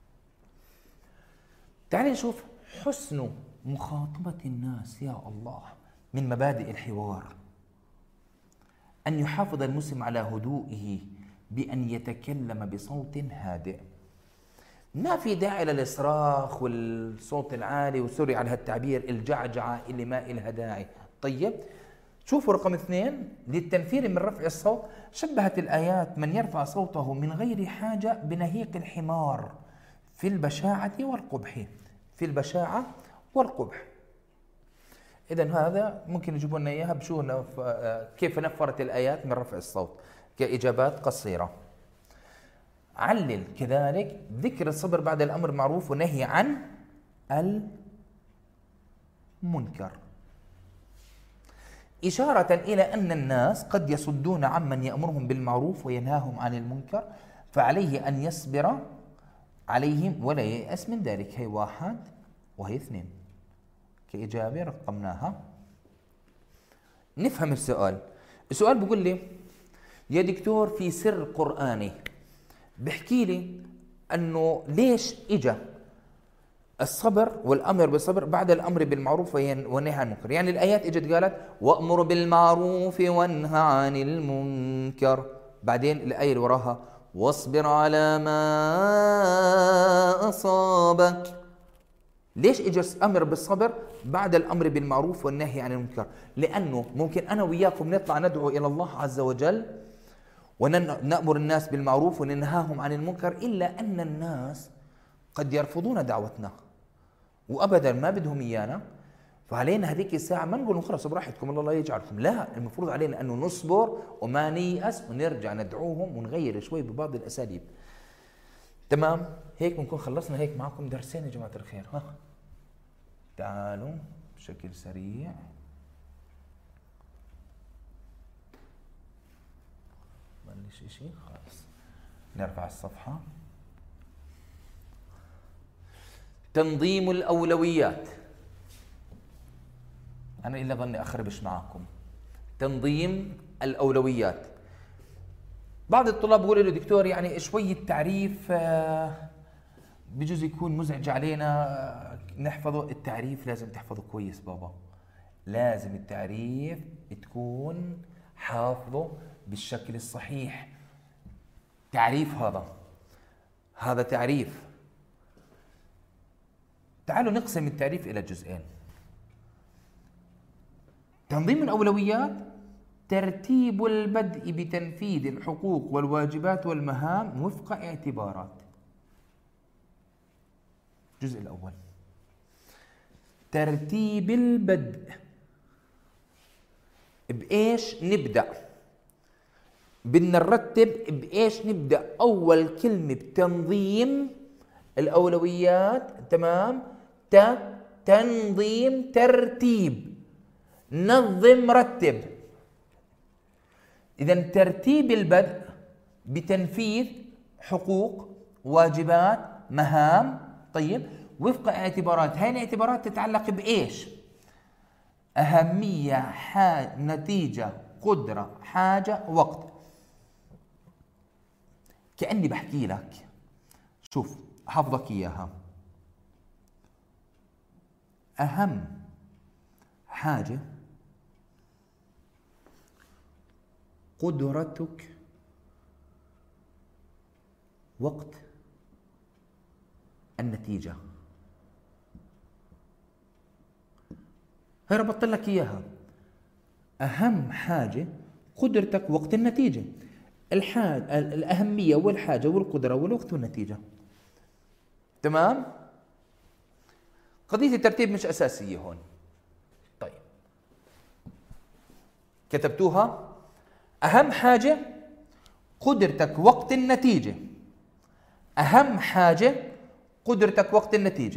تعالي نشوف حسن مخاطبة الناس. يا الله، من مبادئ الحوار أن يحافظ المسلم على هدوئه بأن يتكلم بصوت هادئ. ما في داعي للإصراخ والصوت العالي، وسوري على هالتعبير، الجعجعة اللي ما إلها داعي. طيب، شوفوا رقم اثنين، للتنفير من رفع الصوت شبهت الآيات من يرفع صوته من غير حاجة بنهيق الحمار في البشاعة والقبح، في البشاعة والقبح. إذا هذا ممكن يجيبوا لنا إياها بشو نف... كيف نفرت الآيات من رفع الصوت كإجابات قصيرة. علل كذلك ذكر الصبر بعد الأمر معروف ونهي عن المنكر، إشارة إلى أن الناس قد يصدون عمن يأمرهم بالمعروف وينهاهم عن المنكر، فعليه أن يصبر عليهم ولا ييأس من ذلك. هي واحد وهي اثنين كإجابة رقمناها. نفهم السؤال. السؤال بيقول لي يا دكتور في سر قرآني بحكي لي أنه ليش إجا الصبر والأمر بالصبر بعد الأمر بالمعروف والنهي عن المنكر. يعني الآيات إجت قالت وأمر بالمعروف وانهى عن المنكر، بعدين الآية اللي وراها واصبر على ما أصابك. ليش إجا الأمر بالصبر بعد الأمر بالمعروف والنهي عن المنكر؟ لأنه ممكن أنا وياكم نطلع ندعو إلى الله عز وجل ونأمر الناس بالمعروف وننهاهم عن المنكر، إلا أن الناس قد يرفضون دعوتنا وأبدا ما بدهم إيانا، فعلينا هذيك الساعة ما نقول خلص براحتكم الله لا يجعلكم، لا، المفروض علينا أنه نصبر وما نيأس ونرجع ندعوهم ونغير شوي ببعض الأساليب. تمام؟ هيك بنكون خلصنا هيك معكم درسين يا جماعة الخير. ها تعالوا بشكل سريع. بلش إشي خلاص نرفع الصفحة. تنظيم الأولويات. أنا إلا ظني أخربش معكم. تنظيم الأولويات. بعض الطلاب بيقولوا له دكتور يعني شوية تعريف بجوز يكون مزعج علينا نحفظه. التعريف لازم تحفظه كويس بابا، لازم التعريف تكون حافظه بالشكل الصحيح. تعريف هذا هذا تعريف. تعالوا نقسم التعريف إلى جزئين. تنظيم الأولويات ترتيب البدء بتنفيذ الحقوق والواجبات والمهام وفق اعتبارات. الجزء الأول ترتيب البدء. بإيش نبدأ؟ بدنا نرتب بإيش نبدأ؟ أول كلمة بتنظيم الأولويات، تمام؟ ت تنظيم ترتيب، نظم رتب. إذا ترتيب البدء بتنفيذ حقوق واجبات مهام، طيب، وفق اعتبارات. هاي الاعتبارات تتعلق بإيش؟ أهمية، حاجة، نتيجة، قدرة، حاجة، وقت. كأني بحكي لك، شوف حفظك إياها. أهم حاجة قدرتك، وقت، النتيجة. هي ربطت لك إياها. أهم حاجة قدرتك، وقت، النتيجة. الحاجة، الأهمية والحاجة والقدرة والوقت والنتيجة. تمام؟ قضية الترتيب مش أساسية هون. طيب كتبتوها؟ أهم حاجة قدرتك، وقت، النتيجة. أهم حاجة قدرتك، وقت، النتيجة.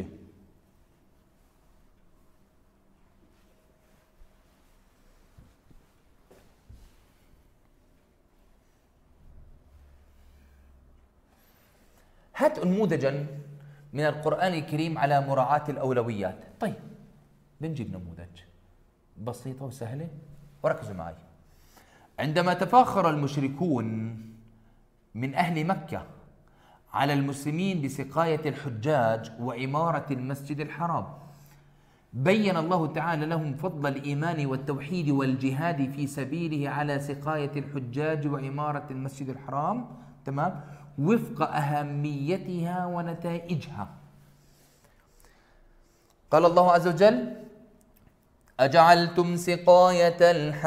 هات نموذجا من القرآن الكريم على مراعاة الأولويات. طيب بنجيب نموذج بسيطة وسهلة وركزوا معي. عندما تفاخر المشركون من أهل مكة على المسلمين بسقاية الحجاج وعمارة المسجد الحرام، بين الله تعالى لهم فضل الإيمان والتوحيد والجهاد في سبيله على سقاية الحجاج وعمارة المسجد الحرام، تمام، وفق أهميتها ونتائجها. قال الله عز وجل: أجعلتم سقاية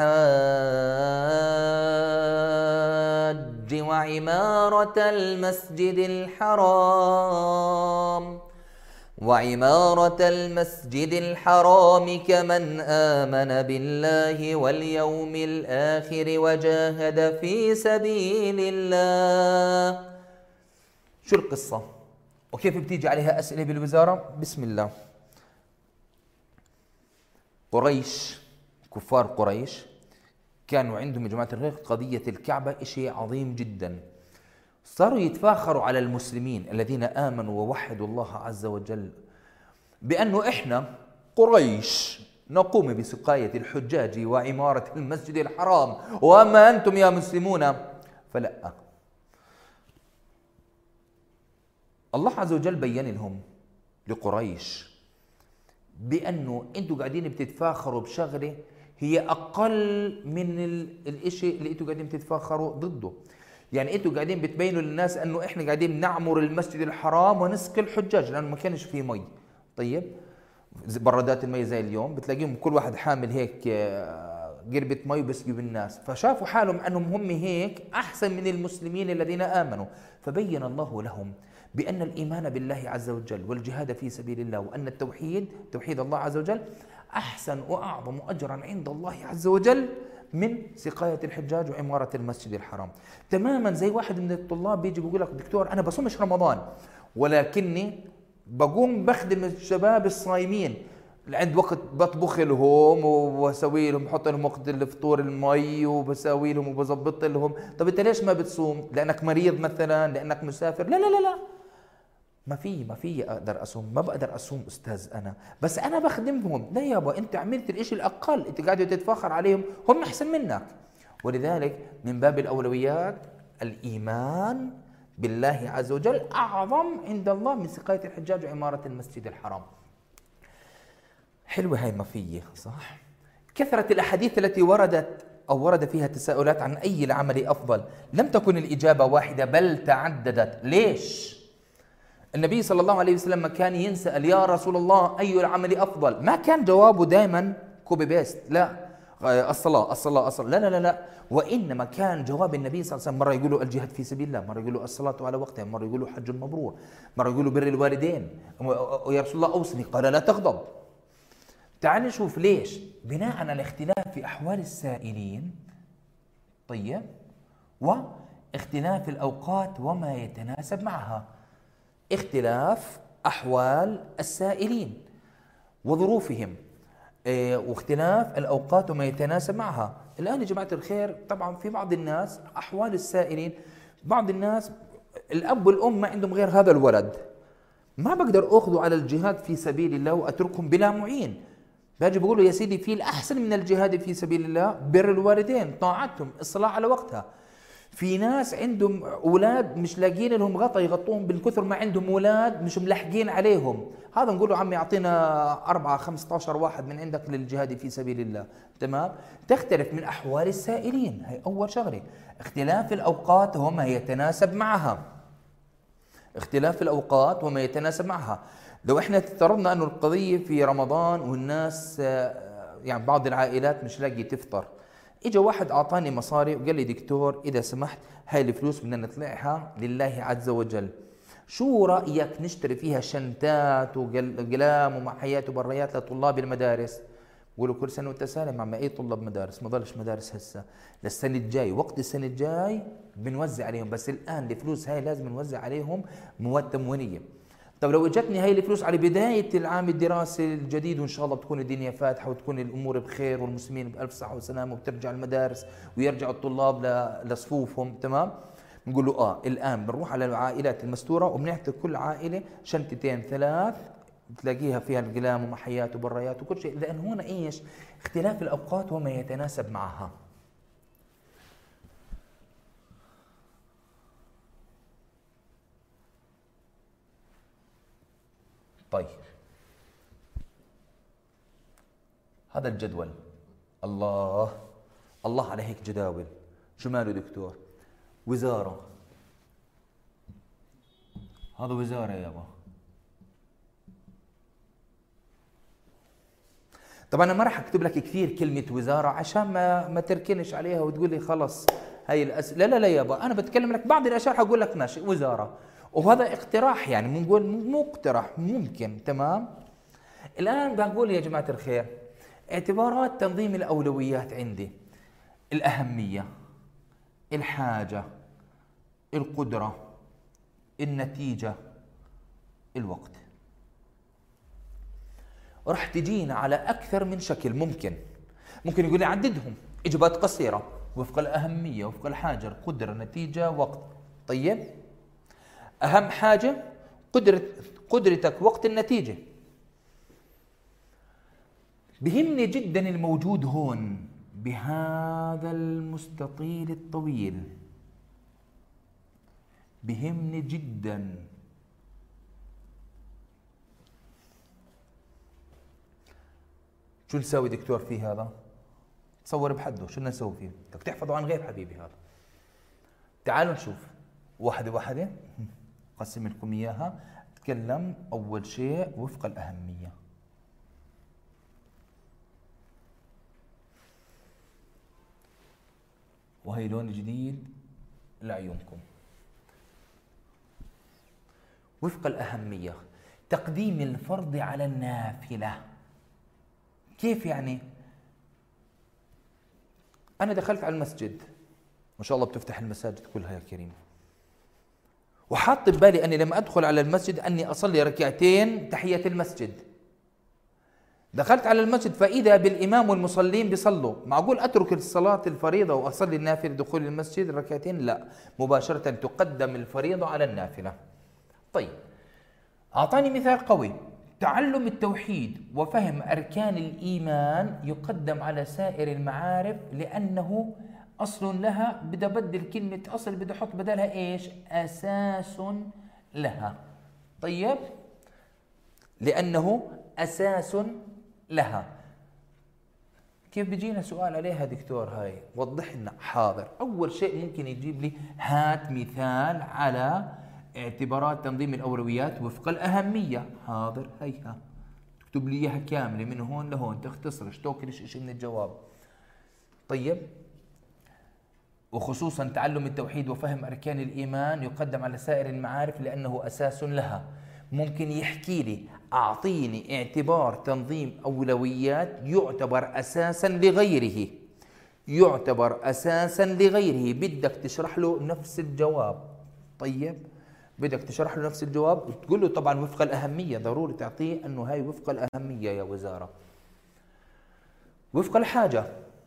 الحاج وعمارة المسجد الحرام وعمارة المسجد الحرام كمن آمن بالله واليوم الآخر وجاهد في سبيل الله. شو القصة؟ وكيف بتيجي عليها أسئلة بالوزارة؟ بسم الله. قريش، كفار قريش كانوا عندهم يا جماعة الخير قضية الكعبة إشي عظيم جدا. صاروا يتفاخروا على المسلمين الذين آمنوا ووحدوا الله عز وجل بأنه إحنا قريش نقوم بسقاية الحجاج وعمارة المسجد الحرام، وأما أنتم يا مسلمون فلا. الله عز وجل بين لهم لقريش بأنه أنتم قاعدين بتتفاخروا بشغلة هي أقل من الإشي اللي أنتم قاعدين بتتفاخروا ضده. يعني أنتم قاعدين بتبينوا للناس أنه إحنا قاعدين نعمر المسجد الحرام ونسقي الحجاج لأنه ما كانش فيه مي. طيب برادات المي زي اليوم بتلاقيهم كل واحد حامل هيك قربة مي وبسقي بالناس، فشافوا حالهم أنهم هم هيك أحسن من المسلمين الذين آمنوا، فبين الله لهم بأن الإيمان بالله عز وجل والجهاد في سبيل الله وأن التوحيد توحيد الله عز وجل أحسن وأعظم أجرا عند الله عز وجل من سقاية الحجاج وعمارة المسجد الحرام. تماما زي واحد من الطلاب بيجي بيقول لك دكتور أنا بصومش رمضان ولكني بقوم بخدم الشباب الصايمين، عند وقت بطبخ لهم وبسوي لهم بحط لهم وقت الفطور المي وبسوي لهم وبظبط لهم. طب انت ليش ما بتصوم؟ لانك مريض مثلا؟ لانك مسافر؟ لا لا لا لا، ما في ما في اقدر اصوم، ما بقدر اصوم استاذ انا، بس انا بخدمهم. لا يابا، انت عملت الاشي الاقل، انت قاعد تتفاخر عليهم، هم احسن منك. ولذلك من باب الاولويات الايمان بالله عز وجل اعظم عند الله من سقاية الحجاج وعمارة المسجد الحرام. حلوة هاي مفية صح؟ كثرة الأحاديث التي وردت أو ورد فيها تساؤلات عن أي العمل أفضل، لم تكن الإجابة واحدة بل تعددت. ليش؟ النبي صلى الله عليه وسلم كان ينسأل يا رسول الله أي العمل أفضل، ما كان جوابه دائما كوبي بيست، لا الصلاة الصلاة الصلاة، لا لا لا لا، وإنما كان جواب النبي صلى الله عليه وسلم مرة يقولوا الجهاد في سبيل الله، مرة يقولوا الصلاة على وقتها، مرة يقولوا حج مبرور، مرة يقولوا بر الوالدين، ويا رسول الله أوصني، قال لا تغضب. تعال نشوف ليش. بناء على الاختلاف في أحوال السائلين، طيب، واختلاف الأوقات وما يتناسب معها. اختلاف أحوال السائلين وظروفهم، اه واختلاف الأوقات وما يتناسب معها. الآن يا جماعة الخير طبعا في بعض الناس أحوال السائلين، بعض الناس الأب والأم ما عندهم غير هذا الولد، ما بقدر أخذه على الجهاد في سبيل الله وأتركهم بلا معين. باجي بقول يا سيدي في الأحسن من الجهاد في سبيل الله بر الوالدين، طاعتهم، الصلاة على وقتها. في ناس عندهم أولاد مش لاقيين لهم غطا يغطوهم من كثر ما عندهم أولاد مش ملحقين عليهم، هذا نقول له عمي أعطينا أربعة خمسة عشر واحد من عندك للجهاد في سبيل الله. تمام؟ تختلف من أحوال السائلين، هي أول شغلة. اختلاف الأوقات وما يتناسب معها، اختلاف الأوقات وما يتناسب معها. لو احنا افترضنا انه القضيه في رمضان والناس يعني بعض العائلات مش لاقي تفطر، اجى واحد اعطاني مصاري وقال لي دكتور اذا سمحت هاي الفلوس بدنا نطلعها لله عز وجل، شو رايك نشتري فيها شنتات وقلام ومحيات وبريات لطلاب المدارس؟ بقولوا كل سنه وانت سالم عم، اي طلاب مدارس؟ ما ضلش مدارس هسه، للسنه الجاي، وقت السنه الجاي بنوزع عليهم، بس الان الفلوس هاي لازم نوزع عليهم مواد تموينيه. طب لو اجتني هاي الفلوس على بداية العام الدراسي الجديد وإن شاء الله بتكون الدنيا فاتحة وتكون الأمور بخير والمسلمين بألف صحة وسلامة وبترجع المدارس ويرجع الطلاب لصفوفهم، تمام؟ بنقول له آه الآن بنروح على العائلات المستورة وبنعطي كل عائلة شنطتين ثلاث بتلاقيها فيها القلام ومحيات وبريات وكل شيء، لأن هنا إيش؟ اختلاف الأوقات وما يتناسب معها. طيب هذا الجدول، الله الله على هيك جداول، شو ماله دكتور؟ وزارة، هذا وزارة يابا. طبعا انا ما راح اكتب لك كثير كلمه وزاره عشان ما ما تركنش عليها وتقول لي خلص هي الأس... لا لا لا يابا، انا بتكلم لك بعض الاشياء حقول لك ماشي وزاره، وهذا اقتراح يعني بنقول مو اقتراح ممكن. تمام. الان بقول يا جماعه الخير اعتبارات تنظيم الاولويات عندي: الاهميه، الحاجه، القدره، النتيجه، الوقت. راح تجينا على اكثر من شكل ممكن. ممكن يقول لي عددهم اجابات قصيره وفق الاهميه، وفق الحاجه، القدره، النتيجه، وقت. طيب اهم حاجه قدره قدرتك وقت النتيجه. بهمني جدا الموجود هون بهذا المستطيل الطويل، بهمني جدا. شو نسوي دكتور في هذا؟ تصور بحده شو بدنا نسوي فيه؟ بدك تحفظه عن غير حبيبي هذا. تعالوا نشوف واحدة واحدة، قسم لكم اياها. اتكلم اول شيء وفق الاهمية. وهي لون جديد لعيونكم. وفق الأهمية تقديم الفرض على النافلة. كيف يعني؟ أنا دخلت على المسجد، ما شاء الله بتفتح المساجد كلها يا كريم، وحاط ببالي أني لما أدخل على المسجد أني أصلي ركعتين تحية المسجد. دخلت على المسجد فإذا بالإمام والمصلين بيصلوا، معقول أترك الصلاة الفريضة وأصلي النافلة دخول المسجد ركعتين؟ لا، مباشرة تقدم الفريضة على النافلة. طيب أعطاني مثال قوي: تعلم التوحيد وفهم أركان الإيمان يقدم على سائر المعارف لأنه أصل لها. بدي أبدل كلمة أصل، بدي أحط بدلها إيش؟ أساس لها. طيب لأنه أساس لها. كيف بيجينا سؤال عليها دكتور هاي؟ وضح لنا. حاضر. أول شيء ممكن يجيب لي هات مثال على اعتبارات تنظيم الأولويات وفق الأهمية. حاضر، هيها تكتب لي إياها كاملة من هون لهون، تختصرش توكلش شيء من الجواب. طيب وخصوصا تعلم التوحيد وفهم أركان الإيمان يقدم على سائر المعارف لأنه أساس لها. ممكن يحكي لي أعطيني اعتبار تنظيم أولويات يعتبر أساسا لغيره، يعتبر أساسا لغيره. بدك تشرح له نفس الجواب. طيب بدك تشرح له نفس الجواب وتقول له طبعا وفق الأهمية، ضروري تعطيه أنه هاي وفق الأهمية يا وزارة. وفق الحاجة: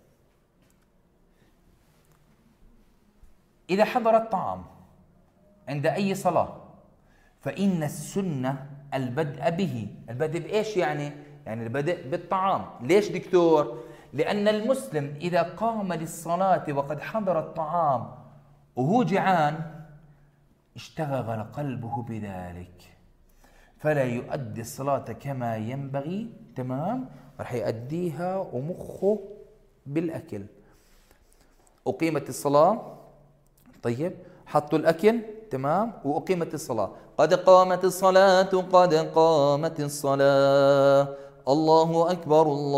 إذا حضر الطعام عند أي صلاة فإن السنة البدء به. البدء بإيش يعني؟ يعني البدء بالطعام. ليش دكتور؟ لأن المسلم إذا قام للصلاة وقد حضر الطعام وهو جعان اشتغل قلبه بذلك فلا يؤدي الصلاة كما ينبغي. تمام؟ رح يؤديها ومخه بالأكل. أقيمت الصلاة، طيب حطوا الأكل، تمام، وأقيمت الصلاة. قد قامت الصلاة، قد قامت الصلاة، الله أكبر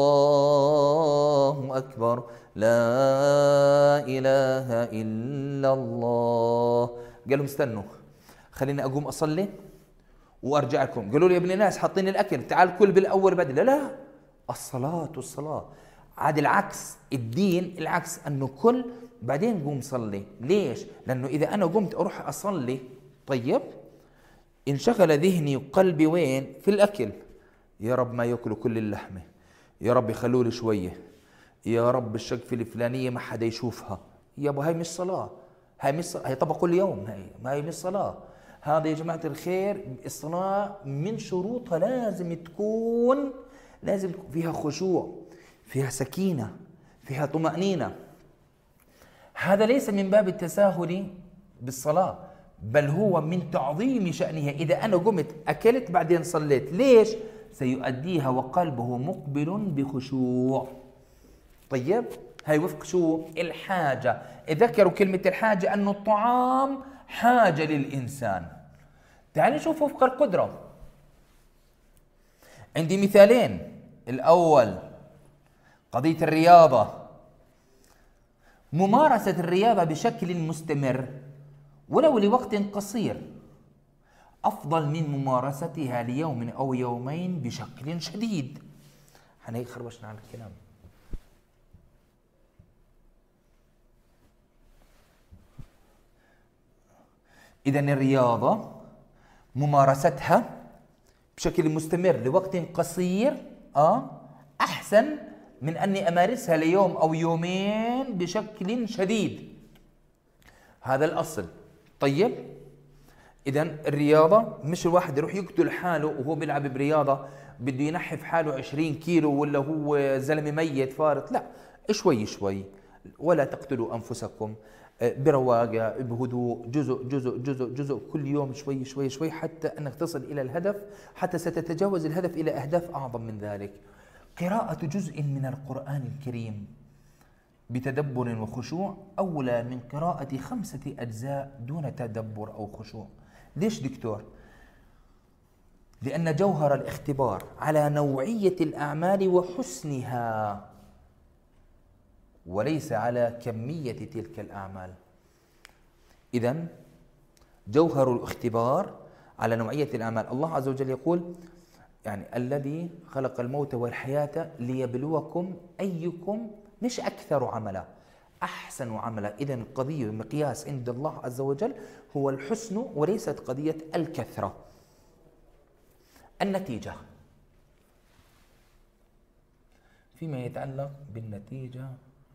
الله أكبر، لا إله إلا الله. قال لهم استنوا خليني أقوم أصلي وأرجع لكم. قالوا لي يا ابن الناس حاطين الأكل، تعال كل بالأول بدل. لا لا، الصلاة والصلاة عاد العكس. الدين العكس، أنه كل بعدين قوم صلي. ليش؟ لأنه إذا أنا قمت أروح أصلي طيب انشغل ذهني وقلبي وين؟ في الأكل. يا رب ما يأكلوا كل اللحمة، يا رب يخلوا لي شوية، يا رب الشقفة الفلانية ما حدا يشوفها. يابا هاي مش صلاة، هاي مش صلاة. هاي طبق اليوم، هاي ما هي مش صلاة. هذا يا جماعة الخير الصلاة من شروطها لازم تكون لازم تكون فيها خشوع، فيها سكينة، فيها طمأنينة. هذا ليس من باب التساهل بالصلاة، بل هو من تعظيم شأنها. إذا أنا قمت أكلت بعدين صليت، ليش؟ سيؤديها وقلبه مقبل بخشوع. طيب هاي وفق شو؟ الحاجة. ذكروا كلمة الحاجة أنه الطعام حاجة للإنسان. تعال نشوف وفق القدرة. عندي مثالين. الأول قضية الرياضة، ممارسة الرياضة بشكل مستمر ولو لوقت قصير أفضل من ممارستها ليوم أو يومين بشكل شديد. احنا هيك خربشنا على الكلام. إذا الرياضة ممارستها بشكل مستمر لوقت قصير آه أحسن من أني أمارسها ليوم أو يومين بشكل شديد. هذا الأصل. طيب، إذا الرياضة مش الواحد يروح يقتل حاله وهو بيلعب برياضة بده ينحف حاله عشرين كيلو ولا هو زلمة ميت فارط، لا، شوي شوي. ولا تقتلوا أنفسكم، برواقة بهدوء، جزء جزء جزء جزء كل يوم، شوي شوي شوي، حتى أنك تصل إلى الهدف، حتى ستتجاوز الهدف إلى أهداف أعظم من ذلك. قراءة جزء من القرآن الكريم بتدبر وخشوع أولى من قراءة خمسة أجزاء دون تدبر أو خشوع. ليش دكتور؟ لأن جوهر الاختبار على نوعية الأعمال وحسنها وليس على كمية تلك الأعمال. إذن جوهر الاختبار على نوعية الأعمال. الله عز وجل يقول يعني الذي خلق الموت والحياة ليبلوكم أيكم، مش أكثر عملا، أحسن عملا. إذن القضية المقياس عند الله عز وجل هو الحسن وليست قضية الكثرة. النتيجة فيما يتعلق بالنتيجة،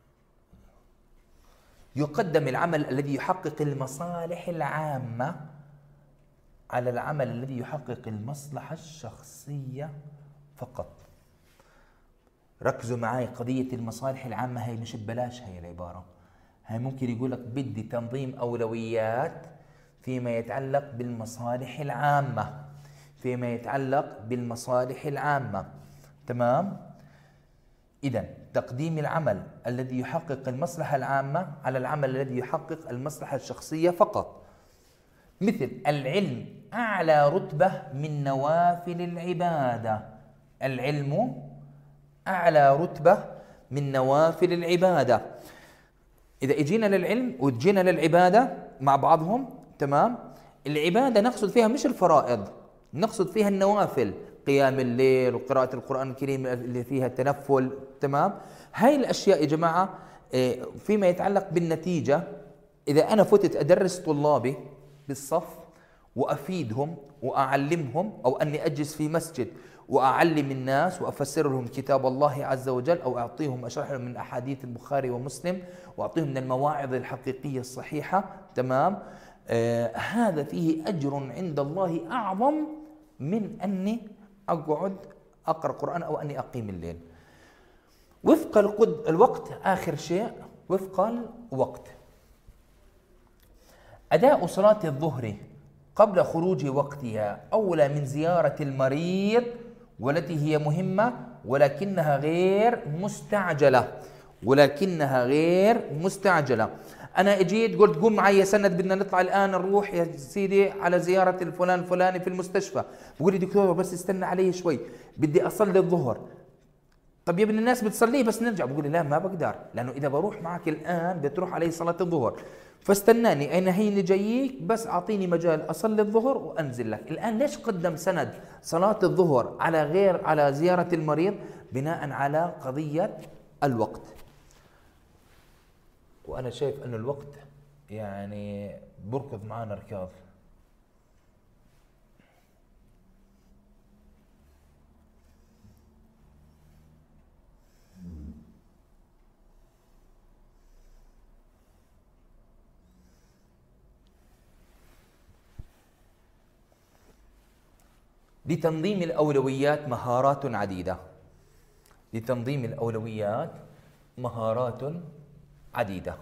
يقدم العمل الذي يحقق المصالح العامة على العمل الذي يحقق المصلحة الشخصية فقط. ركزوا معي، قضية المصالح العامة هي مش ببلاش، هي العبارة هي ممكن يقول لك بدي تنظيم أولويات فيما يتعلق بالمصالح العامة، فيما يتعلق بالمصالح العامة، تمام؟ إذن تقديم العمل الذي يحقق المصلحة العامة على العمل الذي يحقق المصلحة الشخصية فقط. مثل العلم أعلى رتبة من نوافل العبادة، العلم أعلى رتبة من نوافل العبادة. إذا اجينا للعلم وجينا للعبادة مع بعضهم، تمام؟ العبادة نقصد فيها مش الفرائض، نقصد فيها النوافل، قيام الليل وقراءة القرآن الكريم اللي فيها التنفل، تمام؟ هاي الأشياء يا جماعة فيما يتعلق بالنتيجة. إذا أنا فتت أدرس طلابي بالصف وأفيدهم وأعلمهم، أو أني أجلس في مسجد وأعلم الناس وأفسر لهم كتاب الله عز وجل، أو أعطيهم أشرح لهم من أحاديث البخاري ومسلم وأعطيهم من المواعظ الحقيقية الصحيحة، تمام؟ آه هذا فيه أجر عند الله أعظم من أني أقعد أقرأ قرآن أو أني أقيم الليل. وفق الوقت، آخر شيء وفق الوقت، أداء صلاة الظهر قبل خروج وقتها أولى من زيارة المريض، والتي هي مهمة ولكنها غير مستعجلة، ولكنها غير مستعجلة. أنا اجيت قلت قوم معي يا سند، بدنا نطلع الآن نروح يا سيدي على زيارة الفلان الفلاني في المستشفى، بقول لي دكتور بس استنى علي شوي بدي أصلي الظهر. طب يا ابن الناس بتصليه بس نرجع، بقول لي لا ما بقدر، لأنه إذا بروح معك الآن بتروح علي صلاة الظهر، فاستناني أنا هيني جاييك، بس أعطيني مجال أصلي الظهر وأنزل لك. الآن ليش قدم سند صلاة الظهر على غير على زيارة المريض؟ بناء على قضية الوقت. وأنا شايف أن الوقت يعني بركض معانا ركاض. لتنظيم الأولويات مهارات عديدة. لتنظيم الأولويات مهارات عديدة.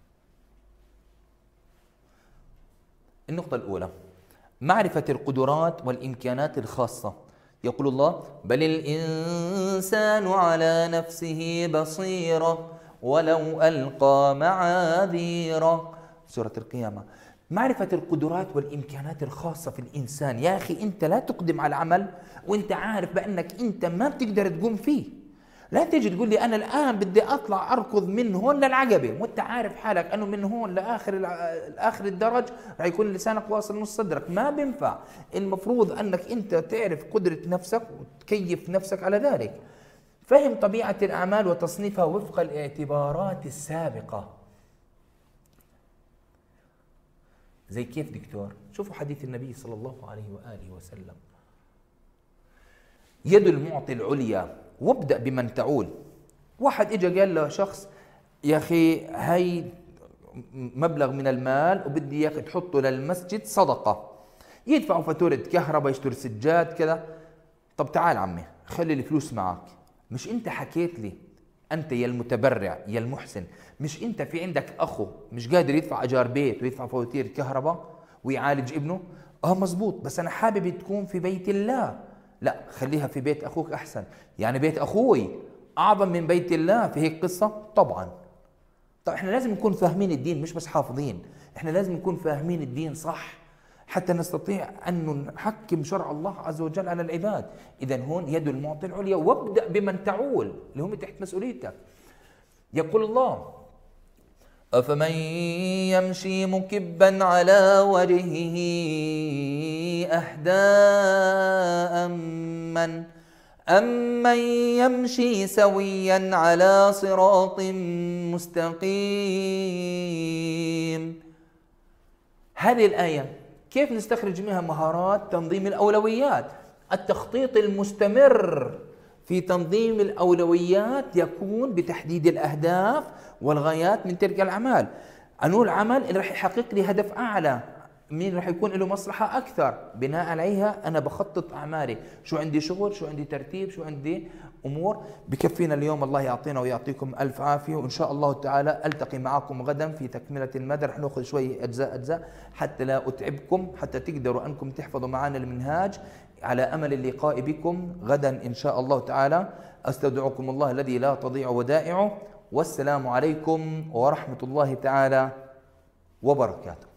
النقطة الأولى معرفة القدرات والإمكانات الخاصة. يقول الله: بل الإنسان على نفسه بصيرة ولو ألقى معاذيره، سورة القيامة. معرفة القدرات والإمكانات الخاصة في الإنسان. يا أخي أنت لا تقدم على العمل وأنت عارف بأنك أنت ما بتقدر تقوم فيه. لا تيجي تقول لي أنا الآن بدي أطلع أركض من هون للعقبة وأنت عارف حالك أنه من هون لآخر آخر الدرج رح يكون لسانك واصل نص صدرك، ما بينفع. المفروض أنك أنت تعرف قدرة نفسك وتكيف نفسك على ذلك. فهم طبيعة الأعمال وتصنيفها وفق الاعتبارات السابقة. زي كيف دكتور؟ شوفوا حديث النبي صلى الله عليه وآله وسلم: يد المعطي العليا وابدأ بمن تعول. واحد اجى قال له شخص: يا أخي هي مبلغ من المال وبدي اياك تحطه للمسجد صدقة، يدفعوا فاتورة كهرباء، يشتري سجاد كذا. طب تعال عمي خلي الفلوس معك. مش انت حكيت لي انت يا المتبرع يا المحسن، مش انت في عندك اخو مش قادر يدفع اجار بيت ويدفع فواتير كهرباء ويعالج ابنه؟ اه مزبوط، بس انا حابب تكون في بيت الله. لا خليها في بيت اخوك احسن. يعني بيت اخوي اعظم من بيت الله في هيك قصة؟ طبعا. طب احنا لازم نكون فاهمين الدين، مش بس حافظين، احنا لازم نكون فاهمين الدين صح حتى نستطيع أن نحكم شرع الله عز وجل على العباد. إذن هون يد المعطي العليا وابدأ بمن تعول اللي هم تحت مسؤوليتك. يقول الله: أفمن يمشي مكبا على وجهه أهدى أمن أمن يمشي سويا على صراط مستقيم. هذه الآية كيف نستخرج منها مهارات تنظيم الأولويات؟ التخطيط المستمر في تنظيم الأولويات يكون بتحديد الأهداف والغايات من تلك الأعمال. أنو العمل اللي رح يحقق لي هدف أعلى، مين رح يكون له مصلحة أكثر، بناء عليها أنا بخطط أعمالي. شو عندي شغل، شو عندي ترتيب، شو عندي أمور. بكفينا اليوم، الله يعطينا ويعطيكم ألف عافية، وإن شاء الله تعالى ألتقي معكم غدا في تكملة المدى. رح نأخذ شوي أجزاء أجزاء حتى لا أتعبكم، حتى تقدروا أنكم تحفظوا معنا المنهاج، على أمل اللقاء بكم غدا إن شاء الله تعالى. أستودعكم الله الذي لا تضيع ودائعه، والسلام عليكم ورحمة الله تعالى وبركاته.